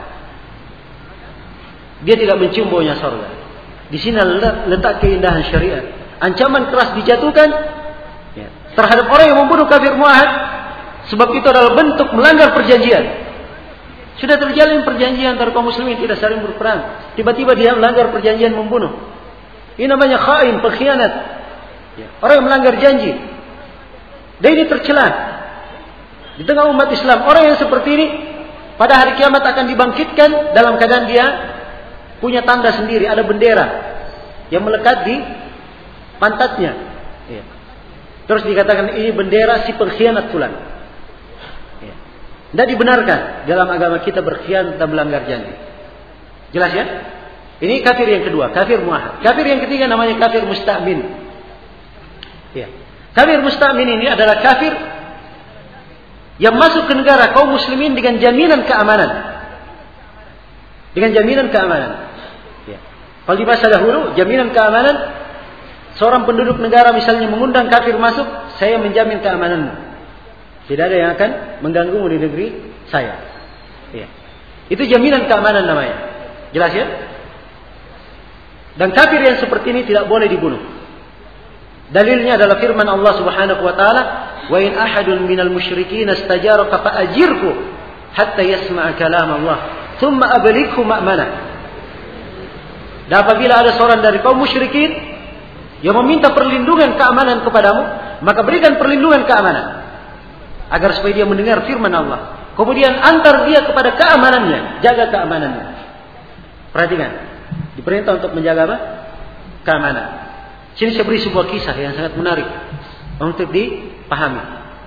dia tidak mencium baunya surga. Di sini letak keindahan syariat. Ancaman keras dijatuhkan, ya, terhadap orang yang membunuh kafir mu'ahad, sebab itu adalah bentuk melanggar perjanjian. Sudah terjalin perjanjian antara kaum muslimin tidak saling berperang, tiba-tiba dia melanggar perjanjian membunuh. Ini namanya khain, pengkhianat. Ya. Orang yang melanggar janji. Dan ini tercela di tengah umat Islam. Orang yang seperti ini pada hari kiamat akan dibangkitkan dalam keadaan dia punya tanda sendiri, ada bendera yang melekat di pantatnya. Ya. Terus dikatakan ini bendera si pengkhianat fulan. Ya. Tidak dibenarkan dalam agama kita berkhianat dan melanggar janji. Jelas ya? Ini kafir yang kedua, kafir mu'ahad. Kafir yang ketiga namanya kafir musta'min. Ya. Kafir musta'min ini adalah kafir yang masuk ke negara kaum muslimin dengan jaminan keamanan. Dengan jaminan keamanan. Ya. Kalau di masa dahulu, jaminan keamanan, seorang penduduk negara misalnya mengundang kafir masuk, saya menjamin keamananmu. Tidak ada yang akan mengganggumu di negeri saya. Ya. Itu jaminan keamanan namanya. Jelas ya? Dan kafir yang seperti ini tidak boleh dibunuh. Dalilnya adalah firman Allah Subhanahu wa taala, "Wa in ahadun minal musyrikin istajaraka fa'ajirhu hatta yasma'a kalam Allah, thumma ablighu ma'manah." Dan apabila ada seorang dari kaum musyrikin yang meminta perlindungan keamanan kepadamu, maka berikan perlindungan keamanan agar supaya dia mendengar firman Allah. Kemudian antar dia kepada keamanannya, jaga keamanannya. Perhatikan, diperintah untuk menjaga apa? Keamanan. Sini saya beri sebuah kisah yang sangat menarik untuk dipahami.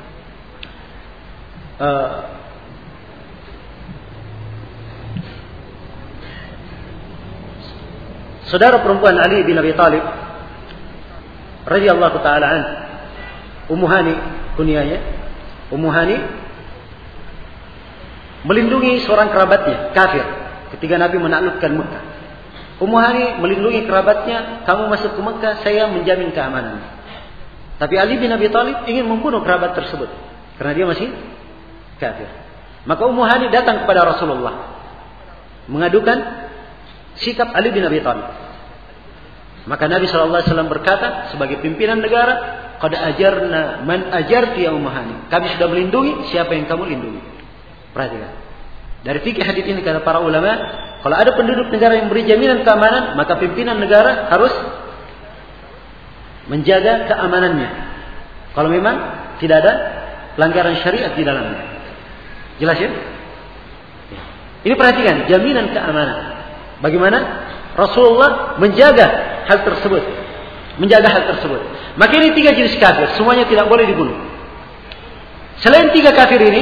Saudara perempuan Ali bin Abi Thalib radhiyallahu taala an, Ummu Hani kunyanya, Ummu Hani melindungi seorang kerabatnya kafir ketika Nabi menaklukkan Mekah. Ummu Hani melindungi kerabatnya, kamu masuk ke Mekah, saya menjamin keamanan. Tapi Ali bin Abi Thalib ingin membunuh kerabat tersebut karena dia masih kafir. Maka Ummu Hani datang kepada Rasulullah mengadukan sikap Ali bin Abi Thalib. Maka Nabi SAW berkata sebagai pimpinan negara, "Qad ajarna man ajarti ya Ummu Hani." Kami sudah melindungi siapa yang kamu lindungi. Perhatikan. Dari fikih hadis ini kata para ulama, kalau ada penduduk negara yang beri jaminan keamanan, maka pimpinan negara harus menjaga keamanannya. Kalau memang tidak ada pelanggaran syariat di dalamnya. Jelas ya? Ini perhatikan, jaminan keamanan. Bagaimana Rasulullah menjaga hal tersebut. Maka ini 3 jenis kafir, semuanya tidak boleh dibunuh. Selain 3 kafir ini,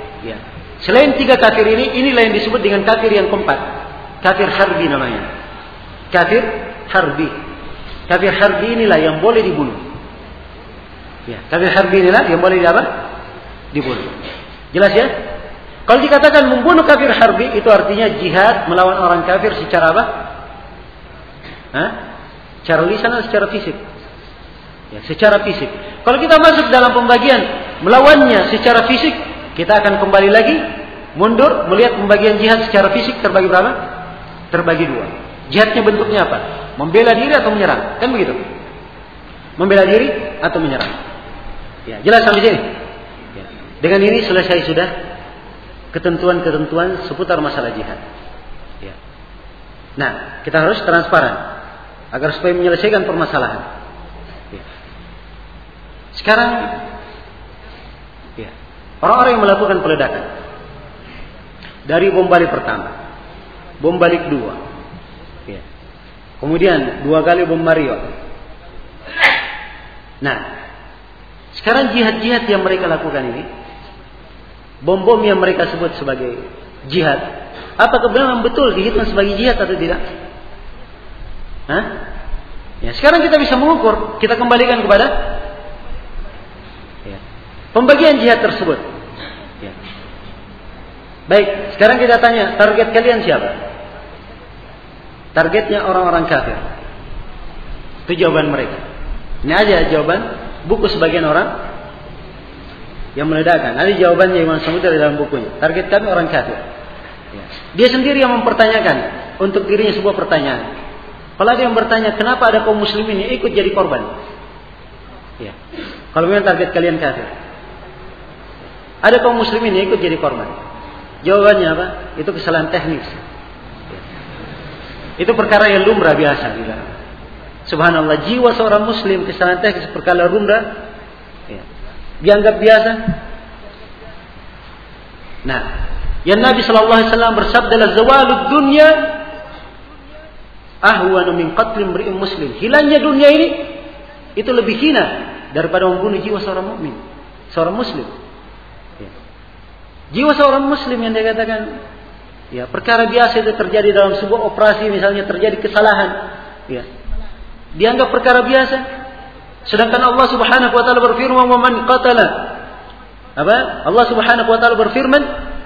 inilah yang disebut dengan kafir yang keempat. Kafir harbi namanya. Kafir harbi inilah yang boleh dibunuh. Kafir harbi inilah yang boleh dibunuh. Jelas ya? Kalau dikatakan membunuh kafir harbi, itu artinya jihad melawan orang kafir secara apa? Secara lisan atau secara fisik? Secara fisik. Kalau kita masuk dalam pembagian melawannya secara fisik, kita akan kembali lagi mundur melihat pembagian jihad secara fisik terbagi berapa? Terbagi 2. Jihadnya bentuknya apa? Membela diri atau menyerang? Kan begitu? Membela diri atau menyerang? Jelas sampai sini? Dengan ini selesai sudah ketentuan-ketentuan seputar masalah jihad. Nah, kita harus transparan agar supaya menyelesaikan permasalahan. Sekarang, orang-orang yang melakukan peledakan dari bom balik pertama, bom balik 2, kemudian 2 kali bom Mario. Nah, sekarang jihad-jihad yang mereka lakukan ini, bom-bom yang mereka sebut sebagai jihad, apakah benar betul dihitung sebagai jihad atau tidak? Sekarang kita bisa mengukur. Kita kembalikan kepada pembagian jihad tersebut. Baik, sekarang kita tanya, target kalian siapa? Targetnya orang-orang kafir. Itu jawaban mereka. Ini aja jawaban buku sebagian orang yang meledakkan. Ada jawabannya Imam Samudra dalam bukunya. Target kami orang kafir. Dia sendiri yang mempertanyakan untuk dirinya sebuah pertanyaan. Kalau ada yang bertanya, kenapa ada kaum muslimin yang ikut jadi korban? Kalau memang target kalian kafir, ada kaum muslimin yang ikut jadi korban. Jawabannya apa? Itu kesalahan teknis. Itu perkara yang lumrah biasa. Subhanallah, jiwa seorang muslim kesalahan teknis perkara lumrah, dianggap biasa. Nah, yang Nabi sallallahu alaihi wasallam bersabda, "La zawalud dunya ahwanu min qatl imri'in muslim." Hilangnya dunia ini itu lebih hina daripada membunuh jiwa seorang mukmin, seorang muslim. Jiwa seorang muslim yang dia katakan, perkara biasa itu terjadi dalam sebuah operasi, misalnya terjadi kesalahan, dianggap perkara biasa. Sedangkan Allah Subhanahu wa taala berfirman, "Wa man qatala." Allah Subhanahu wa taala berfirman,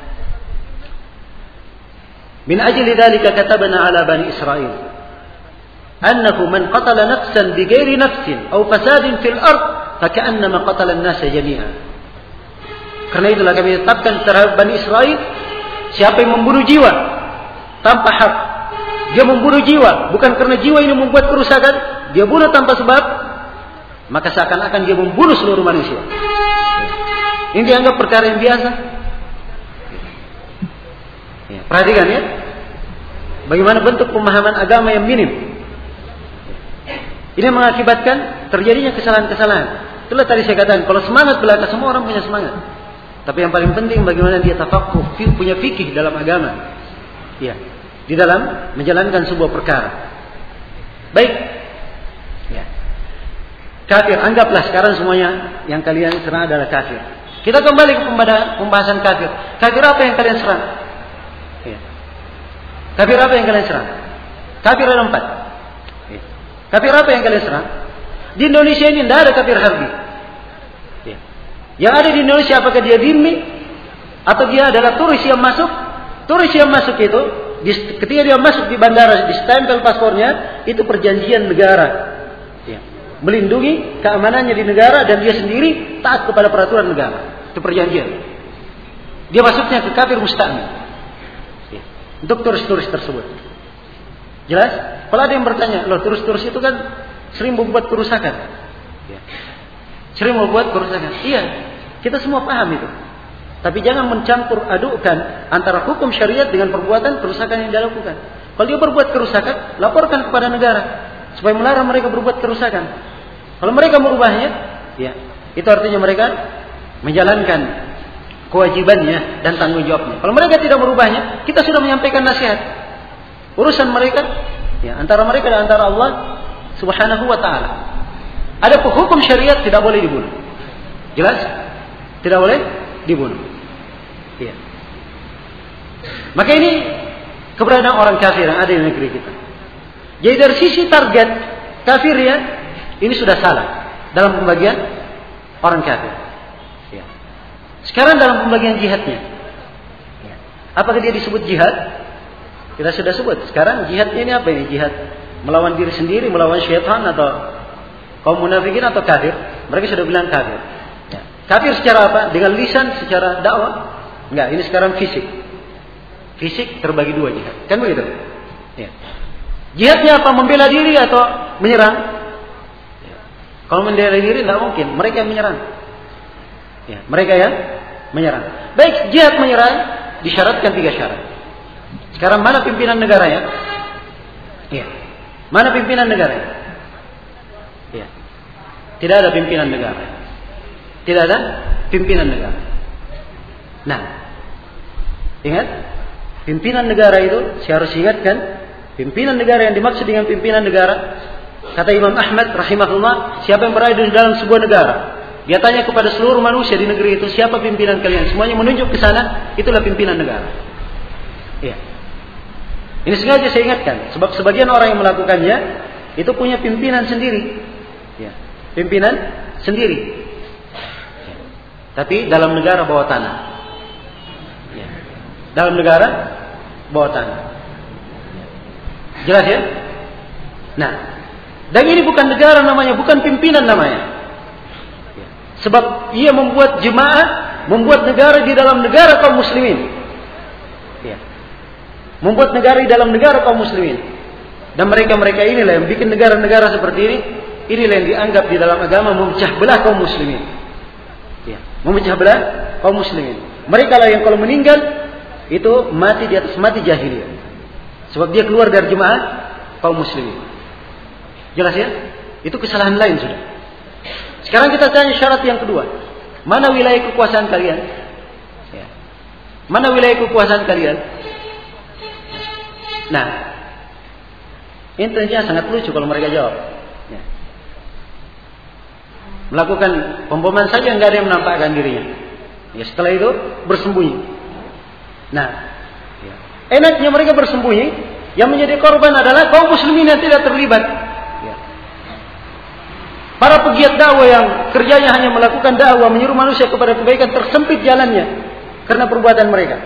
"Min ajli dzalika katabna 'ala bani Israil annahu man qatala nafsan bighairi nafsin aw fasadin fil ard faka'annama qatala an-nasa jami'an." Karena itulah kami tetapkan terhadap Bani Israel, siapa yang membunuh jiwa tanpa hak, dia membunuh jiwa bukan karena jiwa ini membuat kerusakan, dia bunuh tanpa sebab, maka seakan-akan dia membunuh seluruh manusia. Ini dianggap perkara yang biasa. Perhatikan ya, bagaimana bentuk pemahaman agama yang minim. Ini mengakibatkan terjadinya kesalahan-kesalahan. Itulah tadi saya katakan, kalau semangat belaka, semua orang punya semangat. Tapi yang paling penting bagaimana dia tafaqquh, punya fikih dalam agama. Di dalam menjalankan sebuah perkara. Baik. Kafir, anggaplah sekarang semuanya yang kalian serang adalah kafir. Kita kembali kepada pembahasan kafir. Kafir apa yang kalian serang? Kafir apa yang kalian serang? Kafir ada 4. Kafir apa yang kalian serang? Di Indonesia ini tidak ada kafir harbi. Yang ada di Indonesia apakah dia dhimmi atau dia adalah turis yang masuk? Turis yang masuk itu ketika dia masuk di bandara, di stempel paspornya, itu perjanjian negara. Melindungi keamanannya di negara dan dia sendiri taat kepada peraturan negara. Itu perjanjian. Dia masuknya ke kafir musta'min. Untuk turis-turis tersebut. Jelas? Kalau ada yang bertanya, loh turis-turis itu kan sering membuat kerusakan. Sering membuat kerusakan. Iya, kita semua paham itu. Tapi jangan mencampur adukkan antara hukum syariat dengan perbuatan kerusakan yang dia lakukan. Kalau dia berbuat kerusakan, laporkan kepada negara supaya melarang mereka berbuat kerusakan. Kalau mereka merubahnya, itu artinya mereka menjalankan kewajibannya dan tanggung jawabnya. Kalau mereka tidak merubahnya, kita sudah menyampaikan nasihat. Urusan mereka ya, antara mereka dan antara Allah Subhanahu wa taala. Ada hukum syariat tidak boleh dibunuh. Jelas? Tidak boleh dibunuh. Ya. Maka ini keberadaan orang kafir yang ada di negeri kita. Jadi dari sisi target kafir ya, ini sudah salah dalam pembagian orang kafir. Ya. Sekarang dalam pembagian jihadnya, ya. Apakah dia disebut jihad? Kita sudah sebut. Sekarang jihadnya ini apa ini? Jihad melawan diri sendiri, melawan syaitan, atau kaum munafikin, atau kafir? Mereka sudah bilang kafir. Ya. Kafir secara apa? Dengan lisan, secara dakwah? Enggak, ini sekarang fisik. Fisik terbagi dua jihad. Kan begitu? Ya. Jihadnya apa? Membela diri atau menyerang? Ya. Kalau membela diri tidak mungkin. Mereka yang menyerang. Ya. Mereka yang menyerang. Baik, jihad menyerang disyaratkan 3 syarat. Sekarang mana pimpinan negaranya? Ya. Mana pimpinan negaranya? Ya. Tidak ada pimpinan negara. Tidak ada pimpinan negara. Nah, ingat, pimpinan negara itu saya harus ingatkan, pimpinan negara yang dimaksud dengan pimpinan negara, kata Imam Ahmad rahimahullah, siapa yang berada di dalam sebuah negara, dia tanya kepada seluruh manusia di negeri itu, siapa pimpinan kalian? Semuanya menunjuk ke sana, itulah pimpinan negara. Ya. Ini sengaja saya ingatkan, sebab sebagian orang yang melakukannya itu punya pimpinan sendiri, ya. Pimpinan sendiri. Ya. Tapi dalam negara bawah tanah. Ya. Dalam negara bawah tanah. Ya. Jelas ya? Nah, dan ini bukan negara namanya, bukan pimpinan namanya. Ya. Sebab ia membuat jemaah, membuat negara di dalam negara kaum muslimin. Ya. Membuat negara di dalam negara kaum muslimin. Dan mereka-mereka inilah yang bikin negara-negara seperti ini. Inilah yang dianggap di dalam agama memecah belah kaum muslimin. Ya, memecah belah kaum muslimin. Mereka lah yang kalau meninggal itu mati di atas mati jahiliyah. Sebab dia keluar dari jemaah kaum muslimin. Jelas ya? Itu kesalahan lain sudah. Sekarang kita tanya syarat yang kedua. Mana wilayah kekuasaan kalian? Ya. Mana wilayah kekuasaan kalian? Nah, ini tentunya sangat lucu kalau mereka jawab. Ya. Melakukan pemboman saja nggak ada yang menampakkan dirinya. Ya, setelah itu bersembunyi. Nah, ya. Enaknya mereka bersembunyi. Yang menjadi korban adalah kaum muslimin yang tidak terlibat. Ya. Para pegiat dakwah yang kerjanya hanya melakukan dakwah, menyuruh manusia kepada kebaikan, tersempit jalannya karena perbuatan mereka.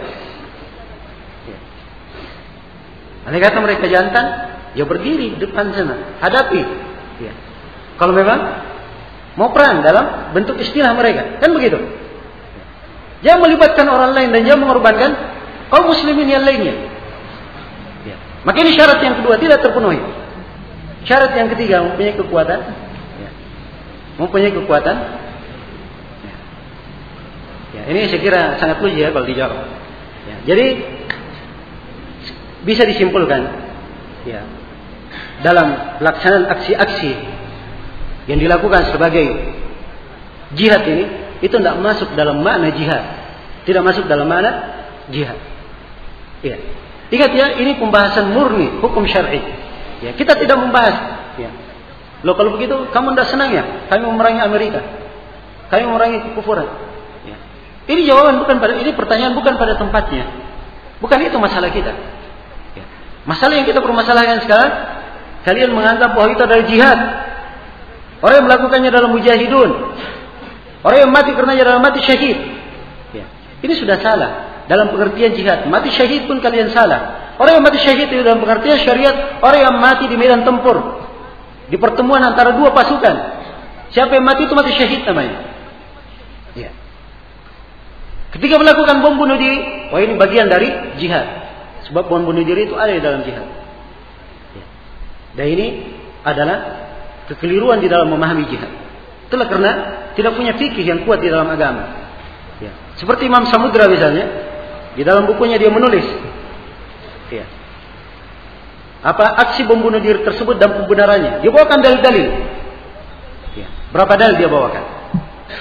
Andai kata mereka jantan, ya berdiri depan sana, hadapi. Ya. Kalau memang mau perang dalam bentuk istilah mereka, kan begitu. Jangan melibatkan orang lain dan jangan mengorbankan kaum muslimin yang lainnya. Ya. Maka ini syarat yang kedua tidak terpenuhi. Syarat yang ketiga mempunyai kekuatan. Ya. Mempunyai kekuatan. Ya. Ya, ini saya kira sangat lucu ya kalau dijawab. Ya. Jadi bisa disimpulkan ya, dalam pelaksanaan aksi-aksi yang dilakukan sebagai jihad ini, itu tidak masuk dalam makna jihad. Tidak masuk dalam makna jihad. Ya. Ingat ya, ini pembahasan murni hukum syar'i. Ya, kita tidak membahas. Ya. Loh kalau begitu kamu tidak senang ya? Kami memerangi Amerika, kami memerangi kekufuran. Ya. Ini jawaban bukan pada, ini pertanyaan bukan pada tempatnya. Bukan itu masalah kita. Masalah yang kita permasalahkan sekarang, kalian menganggap bahwa itu adalah jihad. Orang yang melakukannya dalam mujahidun. Orang yang mati karena dalam mati syahid. Ya. Ini sudah salah dalam pengertian jihad. Mati syahid pun kalian salah. Orang yang mati syahid itu dalam pengertian syariat, orang yang mati di medan tempur, di pertemuan antara dua pasukan. Siapa yang mati itu mati syahid namanya. Ya. Ketika melakukan bom bunuh diri, wah ini bagian dari jihad. Sebab bom bunuh diri itu ada di dalam jihad. Ya. Dan ini adalah kekeliruan di dalam memahami jihad. Itulah karena tidak punya fikih yang kuat di dalam agama. Ya. Seperti Imam Samudra misalnya, di dalam bukunya dia menulis, ya, apa aksi bom bunuh diri tersebut dan pembenarannya. Dia bawakan dalil-dalil. Ya. Berapa dalil dia bawakan?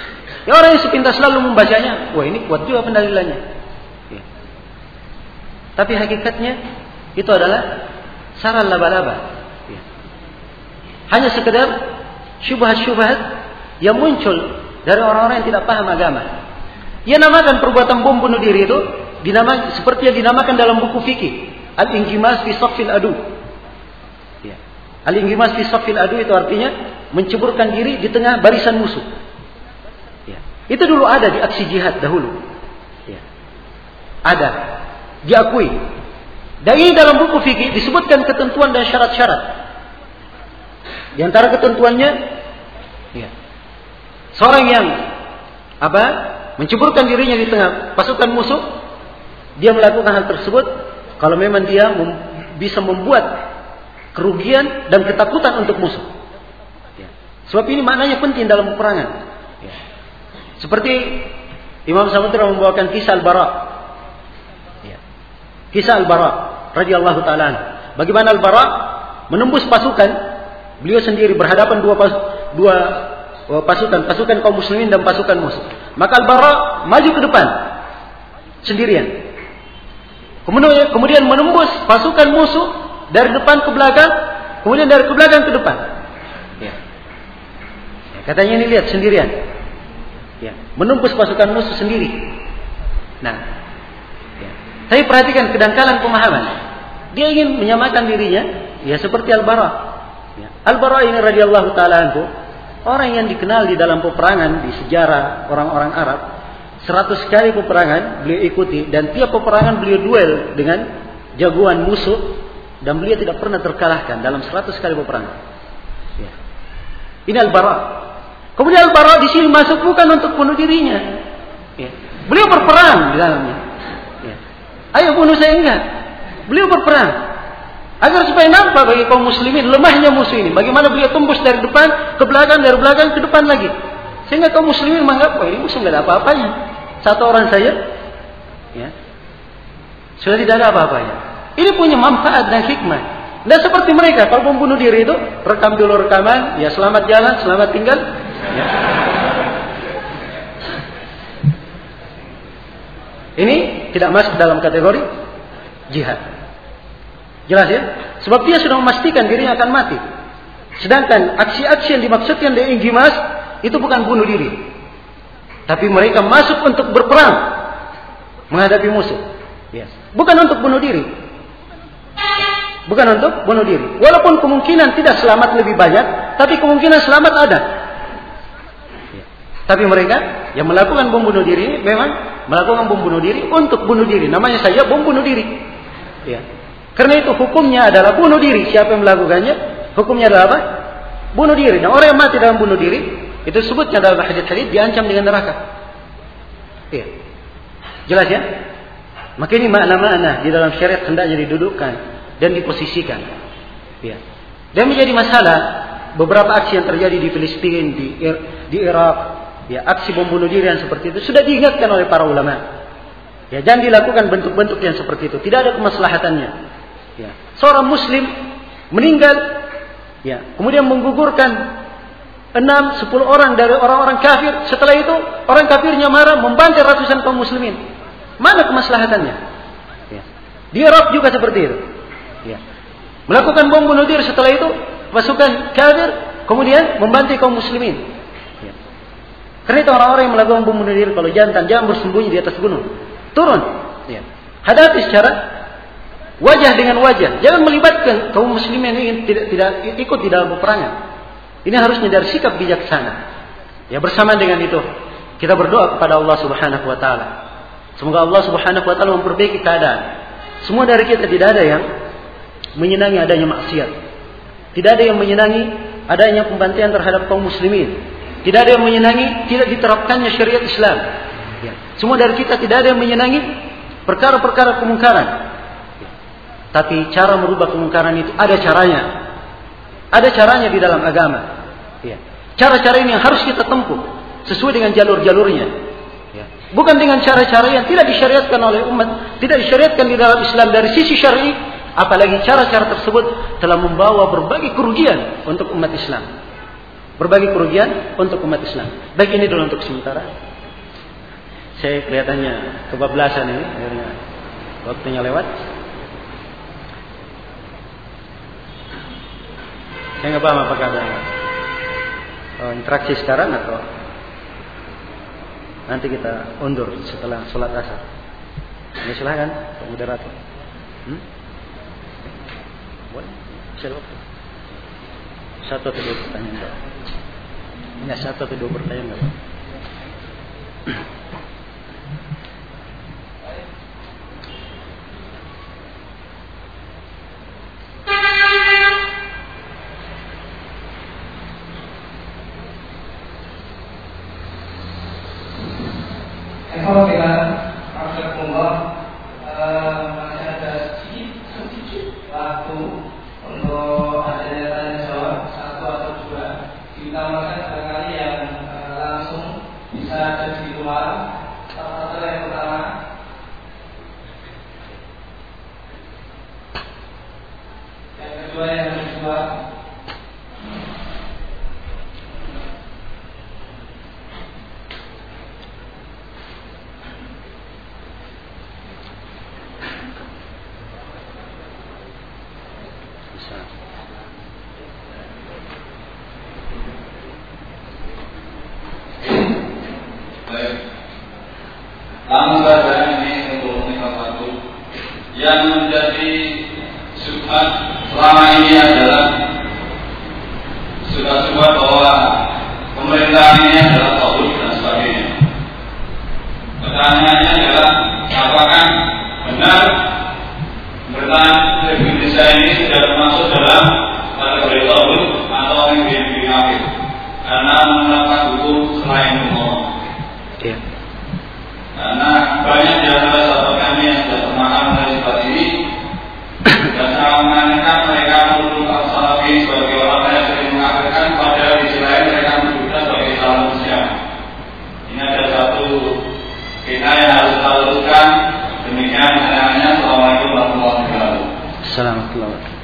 Ya, orang yang sepintas selalu membacanya, wah ini kuat juga pendalilannya. Ya. Tapi hakikatnya itu adalah sarang laba-laba. Ya. Hanya sekedar syubhat-syubhat yang muncul dari orang-orang yang tidak paham agama. Ia namakan perbuatan bom bunuh diri itu seperti yang dinamakan dalam buku fikih, al-inghimas fi saffil adu. Ya. Al-inghimas fi saffil adu itu artinya menceburkan diri di tengah barisan musuh. Ya. Itu dulu ada di aksi jihad dahulu. Ya. Ada, diakui. Dan ini dalam buku fikih disebutkan ketentuan dan syarat-syarat. Di antara ketentuannya, ya, seorang yang menceburkan dirinya di tengah pasukan musuh, dia melakukan hal tersebut kalau memang dia bisa membuat kerugian dan ketakutan untuk musuh. Ya. Sebab ini maknanya penting dalam peperangan. Ya. Seperti Imam Samudra membawakan kisah Al-Bara. Ya. Kisah Al-Bara radhiyallahu ta'ala. Bagaimana Al-Bara menembus pasukan, beliau sendiri berhadapan dua pasukan kaum muslimin dan pasukan musuh. Maka Al-Bara maju ke depan sendirian. Kemudian menembus pasukan musuh dari depan ke belakang, kemudian dari ke belakang ke depan. Ya. Ya, katanya ini lihat sendirian. Ya, menembus pasukan musuh sendiri. Nah, ya. Tapi perhatikan kedangkalan pemahaman. Dia ingin menyamakan dirinya, ya seperti Al-Bara. Ya. Al-Bara ini radhiyallahu ta'ala anhu, orang yang dikenal di dalam peperangan di sejarah orang-orang Arab. 100 kali peperangan beliau ikuti, dan tiap peperangan beliau duel dengan jagoan musuh, dan beliau tidak pernah terkalahkan dalam 100 kali peperangan. Ya. Ini Al-Bara. Kemudian Al-Bara di sini masuk bukan untuk bunuh dirinya. Ya. Beliau berperang di dalamnya. Ya. Ayo bunuh saya, enggak. Beliau berperang agar supaya nampak bagi kaum muslimin lemahnya musuh ini. Bagaimana beliau tembus dari depan ke belakang, dari belakang ke depan lagi, sehingga kaum muslimin menganggap, ini musuh tidak ada apa-apanya. Satu orang saja, ya, sudah tidak ada apa-apanya. Ini punya manfaat dan hikmah. Dan seperti mereka, kalau membunuh diri itu rekam dulu rekaman, ya selamat jalan, selamat tinggal. Ya. Ini tidak masuk dalam kategori jihad. Jelas ya? Sebab dia sudah memastikan dirinya akan mati. Sedangkan aksi-aksi yang dimaksudkan dengan inghimas itu bukan bunuh diri, tapi mereka masuk untuk berperang menghadapi musuh. Yes. Bukan untuk bunuh diri. Bukan untuk bunuh diri. Walaupun kemungkinan tidak selamat lebih banyak, tapi kemungkinan selamat ada. Ya. Tapi mereka yang melakukan bom bunuh diri memang melakukan bom bunuh diri untuk bunuh diri. Namanya saja bom bunuh diri. Ya. Karena itu hukumnya adalah bunuh diri. Siapa yang melakukannya, hukumnya adalah apa? Bunuh diri. Nah, orang yang mati dalam bunuh diri, itu sebutnya dalam hadits diancam dengan neraka. Iya. Jelas ya? Maka ini makna-makna di dalam syariat hendaknya didudukkan dan diposisikan. Iya. Dan menjadi masalah beberapa aksi yang terjadi di Palestina, di Irak, ya, aksi bom bunuh diri yang seperti itu sudah diingatkan oleh para ulama. Ya, jangan dilakukan bentuk-bentuk yang seperti itu. Tidak ada kemaslahatannya. Ya. Seorang muslim meninggal, ya, kemudian menggugurkan 6-10 orang dari orang-orang kafir. Setelah itu orang kafirnya marah, membantai ratusan kaum muslimin. Mana kemaslahatannya? Ya. Di Irak juga seperti itu. Ya. Melakukan bom bunuh diri, setelah itu pasukan kafir kemudian membantai kaum muslimin. Ya. Karena itu orang-orang yang melakukan bom bunuh diri kalau jantan jangan bersembunyi di atas gunung. Turun. Ya. Hadapi secara wajah dengan wajah. Jangan melibatkan kaum muslimin ini tidak ikut di dalam peperangan. Ini harusnya dari sikap bijaksana. Ya, bersama dengan itu kita berdoa kepada Allah Subhanahu wa taala. Semoga Allah Subhanahu wa taala memperbaiki keadaan. Semua dari kita tidak ada yang menyenangi adanya maksiat. Tidak ada yang menyenangi adanya pembantaian terhadap kaum muslimin. Tidak ada yang menyenangi tidak diterapkannya syariat Islam. Ya. Semua dari kita tidak ada yang menyenangi perkara-perkara kemungkaran. Tapi cara merubah kemungkaran itu ada caranya. Ada caranya di dalam agama. Ya. Cara-cara ini yang harus kita tempuh sesuai dengan jalur-jalurnya. Ya. Bukan dengan cara-cara yang tidak disyariatkan oleh umat, tidak disyariatkan di dalam Islam dari sisi syar'i, apalagi cara-cara tersebut telah membawa berbagai kerugian untuk umat Islam. berbagi kerugian untuk umat Islam. Baik, ini dulu untuk sementara. Saya kelihatannya kebablasan ini, akhirnya waktunya lewat. Saya nggak paham apakah ada interaksi sekarang atau nanti kita undur setelah sholat asar. Ya, silakan, Pak Moderator. Boleh, silakan. Satu atau dua pertanyaan, Pak. Ya, satu atau dua pertanyaan, Pak. Masih ada sedikit waktu untuk adanya tanya jawab satu atau dua. Diutamakan barangkali yang langsung bisa ada di luar. Satu yang pertama. Yang kedua yang kedua. Langsung saja ini untuk nikah satu yang menjadi syubhat selama ini adalah sudah bahwa pemerintahan ini adalah tauhid dan sebagainya. Pertanyaannya adalah apakah benar pemerintahan Republik Indonesia ini sudah termasuk dalam kategori tauhid atau yang kafir karena menerapkan hukum selain Allah. Karena banyak di antara sahabat kami yang sudah termakan dari sifat ini dan sangat menanyakan mereka menuduh al-salafi sebagai orang yang sering mengafirkan, padahal di sisi lain mereka menuduhnya sebagai salah manusia. Ini ada satu kita yang harus kita luruskan. Demikian pertanyaannya. Assalamualaikum warahmatullahi wabarakatuh. Assalamualaikum warahmatullahi wabarakatuh.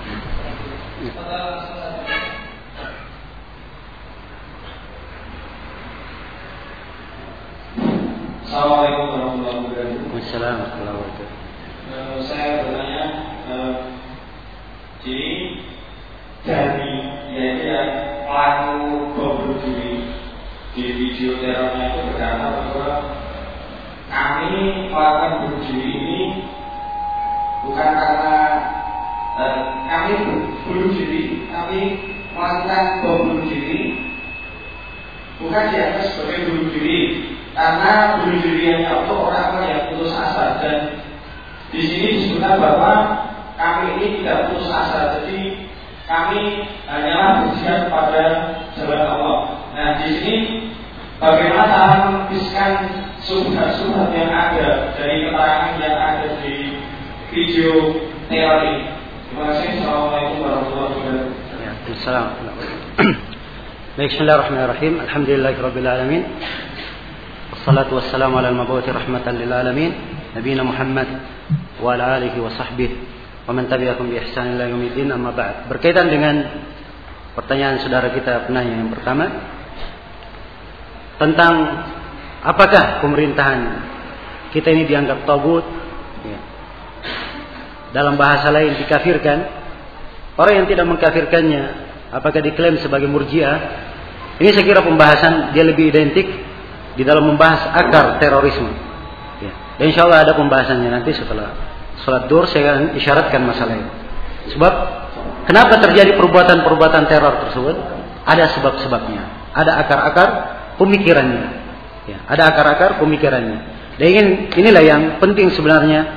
Assalamualaikum warahmatullahi wabarakatuh. Assalamualaikum warahmatullahi wabarakatuh. Saya bertanya, jadi dari yang pelaku bom bunuh diri di video terornya itu berkata bahwa kami melakukan bunuh diri ini bukan karena kami bunuh diri, kami melakukan bom bunuh diri bukan dianggap sebagai bunuh diri. Karena bunuh diri yang itu orang yang putus asa, dan di sini disebutkan bahwa kami ini tidak putus asa, jadi kami hanyalah berjihad kepada jalan Allah. Nah, di sini bagaimana cara mengepiskan subhat-subhat yang ada dari keterangan yang ada di video teror ini. Terima kasih. Assalamualaikum warahmatullahi wabarakatuh. Assalamualaikum. Bismillahirrahmanirrahim. Alhamdulillahirabbil alamin. Wassalatu wassalamu ala al-mab'uts rahmatan lil alamin, nabiyina Muhammad wa ala alihi wa sahbihi wa man tabi'ahum bi ihsan ila yaumiddin, amma ba'd. Berkaitan dengan pertanyaan saudara kita penanya yang pertama tentang apakah pemerintahan kita ini dianggap tagut, ya. Dalam bahasa lain dikafirkan. Orang yang tidak mengkafirkannya apakah diklaim sebagai murjiah? Ini saya kira pembahasan dia lebih identik di dalam membahas akar terorisme. Ya. Dan insya Allah ada pembahasannya nanti setelah sholat duhur, saya akan isyaratkan masalah ini. Sebab kenapa terjadi perbuatan-perbuatan teror tersebut? Ada sebab-sebabnya. Ada akar-akar pemikirannya. Ya. Ada akar-akar pemikirannya. Dan inilah yang penting sebenarnya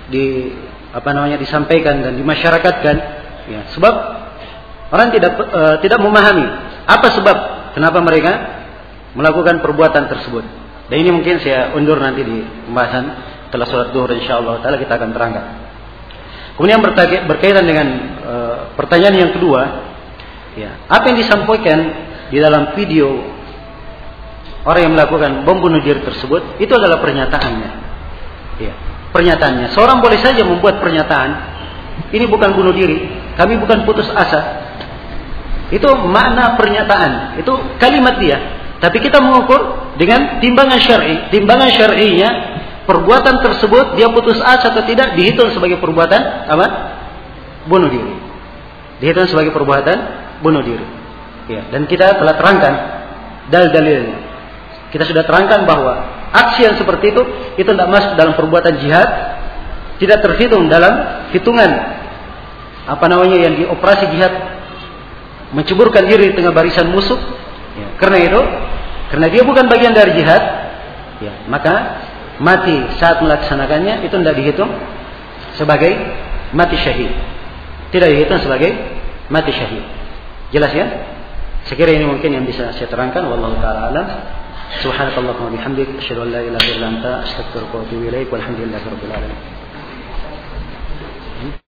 disampaikan dan dimasyarakatkan. Ya. Sebab orang tidak memahami apa sebab kenapa mereka melakukan perbuatan tersebut. Dan ini mungkin saya undur nanti di pembahasan setelah sholat duhur, insyaallah taala kita akan terangkan. Kemudian berkaitan dengan pertanyaan yang kedua, ya, apa yang disampaikan di dalam video orang yang melakukan bom bunuh diri tersebut itu adalah pernyataannya. Ya, pernyataannya. Seorang boleh saja membuat pernyataan, ini bukan bunuh diri, kami bukan putus asa. Itu makna pernyataan, itu kalimat dia. Tapi kita mengukur dengan timbangan syar'i. Timbangan syar'inya, perbuatan tersebut dia putus asa atau tidak dihitung sebagai perbuatan apa? Bunuh diri. Dihitung sebagai perbuatan bunuh diri. Ya, dan kita telah terangkan dalil-dalilnya. Kita sudah terangkan bahwa aksi yang seperti itu tidak masuk dalam perbuatan jihad, tidak terhitung dalam hitungan yang dioperasi jihad, menceburkan diri di tengah barisan musuh. Ya, karena dia bukan bagian dari jihad, ya, maka mati saat melaksanakannya itu tidak dihitung sebagai mati syahid. Tidak dihitung sebagai mati syahid. Jelas ya? Sekiranya ini mungkin yang bisa saya terangkan. Wallahu ta'ala alam. Subhanakallahumma bihamdik asyhadu an la ilaha illa anta astaghfiruka wa atubu ilaik. Walhamdulillahirabbil alamin.